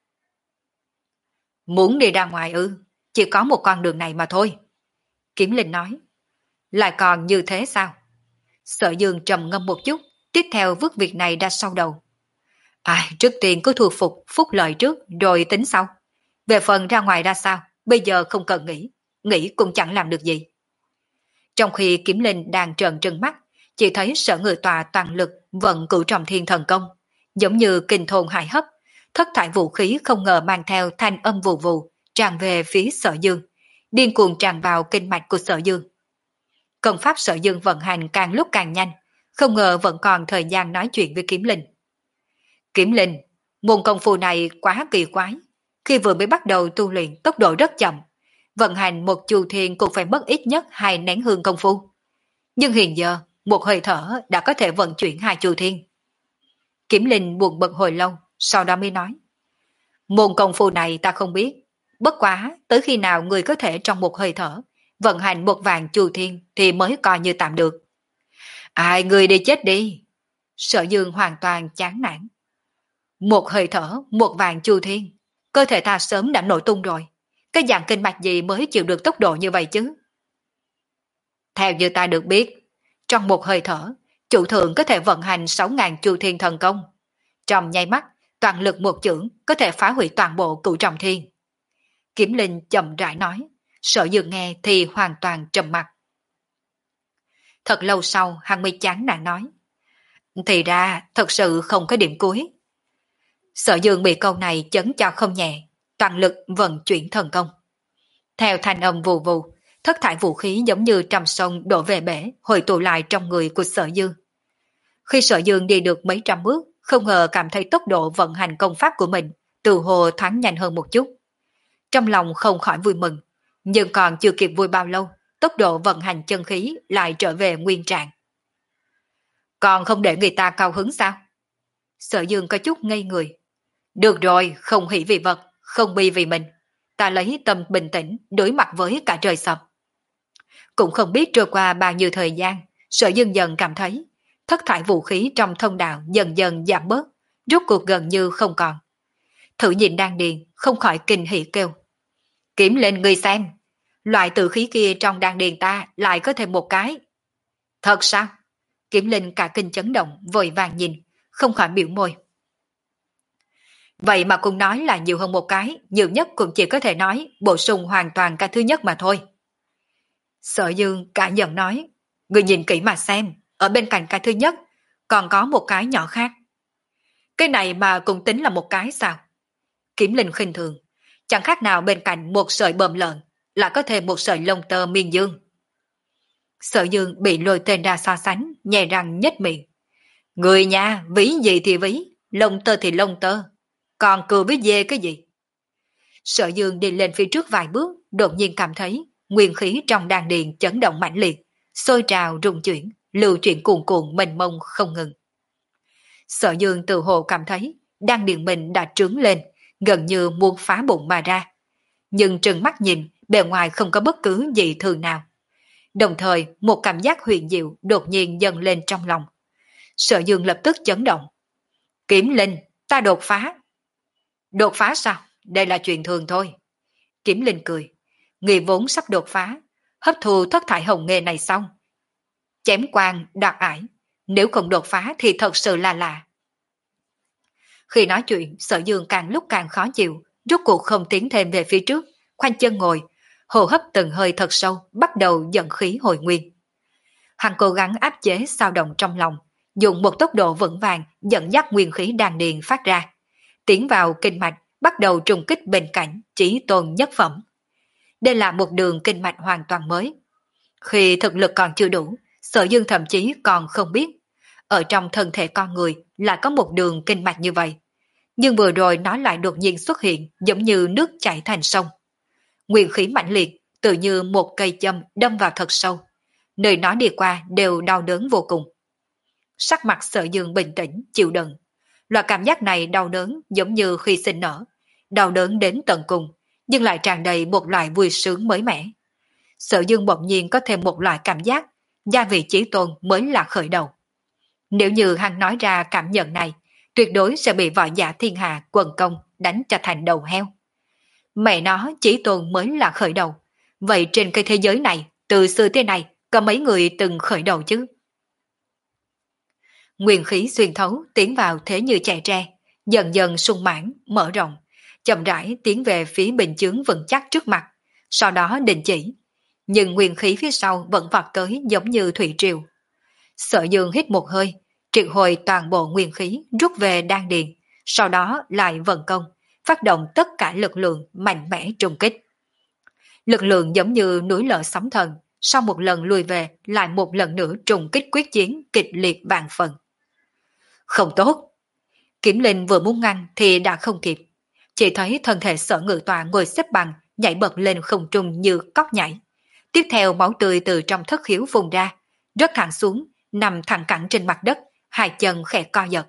Muốn đi ra ngoài ư? Chỉ có một con đường này mà thôi. Kiếm linh nói. Lại còn như thế sao? Sở Dương trầm ngâm một chút, tiếp theo vứt việc này ra sau đầu. À, trước tiên cứ thu phục phúc lợi trước, rồi tính sau. Về phần ra ngoài ra sao, bây giờ không cần nghĩ, nghĩ cũng chẳng làm được gì. Trong khi Kiếm Linh đang trợn trừng mắt, chỉ thấy Sở Người Tòa toàn lực vận cửu trọng thiên thần công, giống như kinh thôn hải hấp, thất thải vũ khí không ngờ mang theo thanh âm vù vù tràn về phía Sở Dương, điên cuồng tràn vào kinh mạch của Sở Dương. Công pháp Sở Dương vận hành càng lúc càng nhanh, không ngờ vẫn còn thời gian nói chuyện với Kiếm Linh. Kiếm Linh, môn công phu này quá kỳ quái, khi vừa mới bắt đầu tu luyện tốc độ rất chậm, vận hành một chu thiên cũng phải mất ít nhất hai nén hương công phu. Nhưng hiện giờ, một hơi thở đã có thể vận chuyển hai chu thiên. Kiếm Linh buồn bực hồi lâu, sau đó mới nói. Môn công phu này ta không biết, bất quá tới khi nào người có thể trong một hơi thở vận hành một vàng chu thiên thì mới coi như tạm được. Ai, người đi chết đi. Sở Dương hoàn toàn chán nản. Một hơi thở, một vàng chu thiên, cơ thể ta sớm đã nổ tung rồi. Cái dạng kinh mạch gì mới chịu được tốc độ như vậy chứ? Theo như ta được biết, trong một hơi thở, chủ thượng có thể vận hành sáu ngàn chu thiên thần công. Trong nháy mắt, toàn lực một chưởng có thể phá hủy toàn bộ cửu trọng thiên. Kiếm Linh chậm rãi nói, Sở Dương nghe thì hoàn toàn trầm mặc. Thật lâu sau, hắn mới chán nản nói. Thì ra, thật sự không có điểm cuối. Sở Dương bị câu này chấn cho không nhẹ, toàn lực vận chuyển thần công. Theo thanh âm vù vù, thất thải vũ khí giống như trăm sông đổ về bể, hội tụ lại trong người của Sở Dương. Khi Sở Dương đi được mấy trăm bước, không ngờ cảm thấy tốc độ vận hành công pháp của mình từ hồ thoáng nhanh hơn một chút. Trong lòng không khỏi vui mừng, nhưng còn chưa kịp vui bao lâu, tốc độ vận hành chân khí lại trở về nguyên trạng. Còn không để người ta cao hứng sao? Sở Dương có chút ngây người. Được rồi, không hỷ vì vật, không bi vì mình. Ta lấy tâm bình tĩnh đối mặt với cả trời sập. Cũng không biết trôi qua bao nhiêu thời gian, Sở Dương dần cảm thấy thất thải vũ khí trong thông đạo dần dần giảm bớt, rốt cuộc gần như không còn. Thử nhìn đan điền, không khỏi kinh hỉ kêu. Kiếm lên người xem, loại tử khí kia trong đan điền ta lại có thêm một cái. Thật sao? Kiểm Linh cả kinh chấn động, vội vàng nhìn, không khỏi biểu môi. Vậy mà cũng nói là nhiều hơn một cái, nhiều nhất cũng chỉ có thể nói bổ sung hoàn toàn cái thứ nhất mà thôi. Sở Dương cả giận nói, người nhìn kỹ mà xem, ở bên cạnh cái thứ nhất, còn có một cái nhỏ khác. Cái này mà cũng tính là một cái sao? Kiểm Linh khinh thường, chẳng khác nào bên cạnh một sợi bờm lợn, là có thêm một sợi lông tơ miên dương. Sở Dương bị lôi tên ra so sánh, nhè răng nhếch miệng. Người nhà, ví gì thì ví, lông tơ thì lông tơ, còn cừu với dê cái gì? Sở Dương đi lên phía trước vài bước, đột nhiên cảm thấy nguyên khí trong đan điền chấn động mãnh liệt, sôi trào rung chuyển, lưu chuyển cuồn cuộn mênh mông không ngừng. Sở Dương tự hồ cảm thấy đan điền mình đã trướng lên, gần như muốn phá bụng mà ra. Nhưng trừng mắt nhìn, bề ngoài không có bất cứ gì thường nào. Đồng thời, một cảm giác huyền diệu đột nhiên dâng lên trong lòng. Sở Dương lập tức chấn động. Kiểm Linh, ta đột phá. Đột phá sao? Đây là chuyện thường thôi. Kiểm Linh cười. Người vốn sắp đột phá, hấp thu thất thải hồng nghề này xong. Chém quang, đoạt ải. Nếu không đột phá thì thật sự là lạ. Khi nói chuyện, Sở Dương càng lúc càng khó chịu, rốt cuộc không tiến thêm về phía trước, khoanh chân ngồi, hô hấp từng hơi thật sâu, bắt đầu dẫn khí hồi nguyên. Hắn cố gắng áp chế dao động trong lòng, dùng một tốc độ vững vàng dẫn dắt nguyên khí đan điền phát ra, tiến vào kinh mạch, bắt đầu trùng kích bên cạnh chí tôn nhất phẩm. Đây là một đường kinh mạch hoàn toàn mới. Khi thực lực còn chưa đủ, Sở Dương thậm chí còn không biết, ở trong thân thể con người lại có một đường kinh mạch như vậy. Nhưng vừa rồi nó lại đột nhiên xuất hiện giống như nước chảy thành sông. Nguyên khí mãnh liệt, tự như một cây châm đâm vào thật sâu. Nơi nó đi qua đều đau đớn vô cùng. Sắc mặt Sở Dương bình tĩnh, chịu đựng. Loại cảm giác này đau đớn giống như khi sinh nở, đau đớn đến tận cùng, nhưng lại tràn đầy một loại vui sướng mới mẻ. Sở Dương bỗng nhiên có thêm một loại cảm giác, gia vị chí tôn mới là khởi đầu. Nếu như hắn nói ra cảm nhận này, tuyệt đối sẽ bị võ giả thiên hạ quần công đánh cho thành đầu heo. Mẹ nó chí tôn mới là khởi đầu. Vậy trên cái thế giới này, từ xưa tới nay, có mấy người từng khởi đầu chứ? Nguyên khí xuyên thấu tiến vào thế như chạy tre, dần dần sung mãn, mở rộng, chậm rãi tiến về phía bình chướng vững chắc trước mặt, sau đó đình chỉ. Nhưng nguyên khí phía sau vẫn vọt tới giống như thủy triều. Sở Dương hít một hơi, triệt hồi toàn bộ nguyên khí rút về đan điền, sau đó lại vận công, phát động tất cả lực lượng mạnh mẽ trùng kích. Lực lượng giống như núi lở sóng thần, sau một lần lùi về lại một lần nữa trùng kích quyết chiến kịch liệt vạn phần. Không tốt! Kiểm Linh vừa muốn ngăn thì đã không kịp. Chỉ thấy thân thể Sở Ngự Tọa ngồi xếp bằng, nhảy bật lên không trung như cóc nhảy. Tiếp theo máu tươi từ trong thất khiếu phun ra, rớt thẳng xuống, nằm thẳng cẳng trên mặt đất, hai chân khẽ co giật.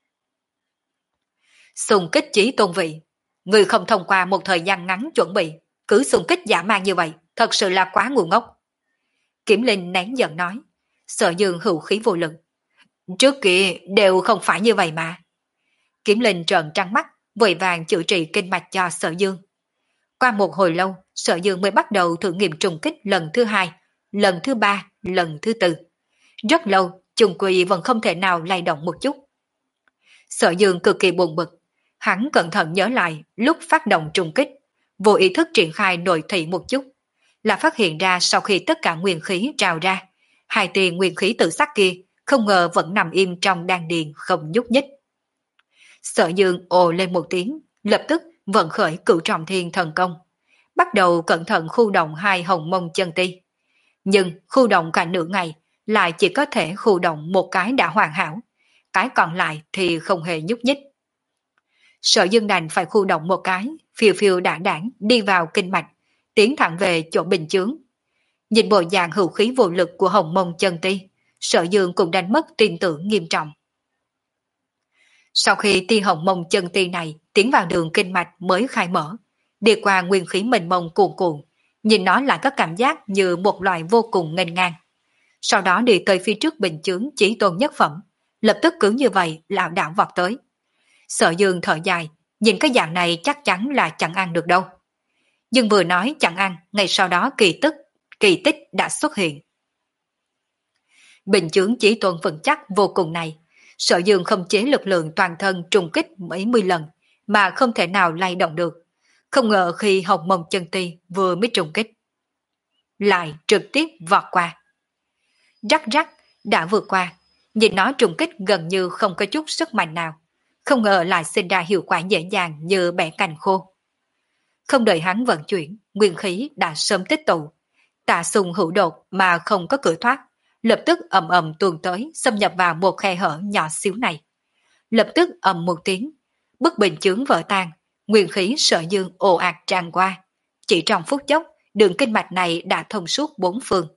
Xung kích chí tôn vị. Người không thông qua một thời gian ngắn chuẩn bị, cứ xung kích dã man như vậy, thật sự là quá ngu ngốc. Kiểm Linh nén giận nói. Sở Dương hữu khí vô lực. Trước kia đều không phải như vậy mà. Kiểm Linh trợn trắng mắt, vội vàng chữa trị kinh mạch cho Sở Dương. Qua một hồi lâu, Sở Dương mới bắt đầu thử nghiệm trùng kích lần thứ hai, lần thứ ba, lần thứ tư. Rất lâu, trùng quỳ vẫn không thể nào lay động một chút. Sở Dương cực kỳ buồn bực, hắn cẩn thận nhớ lại lúc phát động trùng kích, vô ý thức triển khai nội thị một chút, là phát hiện ra sau khi tất cả nguyên khí trào ra, hai tia nguyên khí tự sắc kia không ngờ vẫn nằm im trong đan điền không nhúc nhích. Sở Dương ồ lên một tiếng, lập tức vận khởi cửu trọng thiên thần công, bắt đầu cẩn thận khu động hai hồng mông chân ti. Nhưng khu động cả nửa ngày lại chỉ có thể khu động một cái đã hoàn hảo, cái còn lại thì không hề nhúc nhích. Sở Dương đành phải khu động một cái, phiêu phiêu đảng đảng đi vào kinh mạch, tiến thẳng về chỗ bình chướng. Nhìn bộ dạng hữu khí vô lực của hồng mông chân ti, Sở Dương cũng đánh mất tin tưởng nghiêm trọng. Sau khi tia hồng mông chân ti này tiến vào đường kinh mạch mới khai mở, đi qua nguyên khí mênh mông cuồn cuộn, nhìn nó lại có cảm giác như một loại vô cùng nghênh ngang. Sau đó đi tới phía trước bình chướng chí tôn nhất phẩm, lập tức cứ như vậy lảo đảo vọt tới. Sở Dương thở dài, nhìn cái dạng này chắc chắn là chẳng ăn được đâu. Nhưng vừa nói chẳng ăn, ngay sau đó kỳ tức, kỳ tích đã xuất hiện. Bình chướng chí tôn vững chắc vô cùng này, Sở Dương không chế lực lượng toàn thân trùng kích mấy mươi lần mà không thể nào lay động được. Không ngờ khi Hồng Mông Chân Ti vừa mới trùng kích, lại trực tiếp vọt qua. Rắc rắc đã vượt qua, nhìn nó trùng kích gần như không có chút sức mạnh nào. Không ngờ lại sinh ra hiệu quả dễ dàng như bẻ cành khô. Không đợi hắn vận chuyển, nguyên khí đã sớm tích tụ. Tạ Sùng hữu đột mà không có cửa thoát, lập tức ầm ầm tuôn tới, xâm nhập vào một khe hở nhỏ xíu này. Lập tức ầm một tiếng, bức bình chướng vỡ tan, nguyên khí Sở Dương ồ ạt tràn qua. Chỉ trong phút chốc, đường kinh mạch này đã thông suốt bốn phương.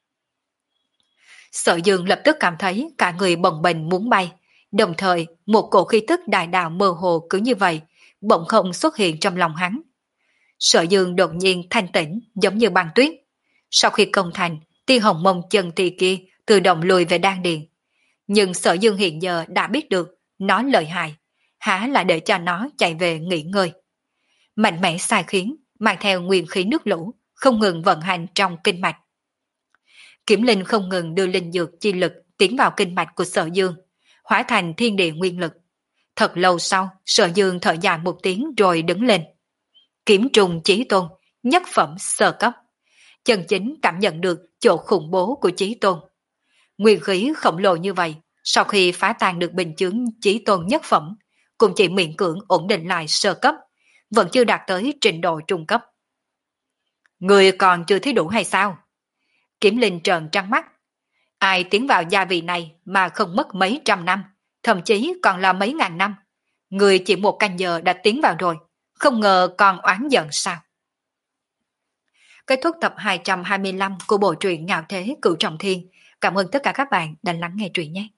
Sở Dương lập tức cảm thấy cả người bồng bềnh muốn bay, đồng thời một cổ khí tức đại đạo mơ hồ cứ như vậy, bỗng không xuất hiện trong lòng hắn. Sở Dương đột nhiên thanh tĩnh giống như băng tuyết. Sau khi công thành, Tiên Hồng Mông Chân Ti kia tự động lùi về đan điền. Nhưng Sở Dương hiện giờ đã biết được nó lợi hại, há là để cho nó chạy về nghỉ ngơi. Mạnh mẽ sai khiến, mang theo nguyên khí nước lũ, không ngừng vận hành trong kinh mạch. Kiểm Linh không ngừng đưa linh dược chi lực tiến vào kinh mạch của Sở Dương, hóa thành thiên địa nguyên lực. Thật lâu sau, Sở Dương thở dài một tiếng rồi đứng lên. Kiểm trùng chí tôn, nhất phẩm sơ cấp. Chân chính cảm nhận được chỗ khủng bố của chí tôn. Nguyên khí khổng lồ như vậy, sau khi phá tan được bình chướng chí tôn nhất phẩm, cũng chỉ miễn cưỡng ổn định lại sơ cấp, vẫn chưa đạt tới trình độ trung cấp. Người còn chưa thấy đủ hay sao? Kiểm Linh trợn trắng mắt. Ai tiến vào gia vị này mà không mất mấy trăm năm, thậm chí còn là mấy ngàn năm. Người chỉ một canh giờ đã tiến vào rồi, không ngờ còn oán giận sao? Kết thúc tập hai trăm hai mươi lăm của bộ truyện Ngạo Thế Cửu Trọng Thiên. Cảm ơn tất cả các bạn đã lắng nghe truyện nhé.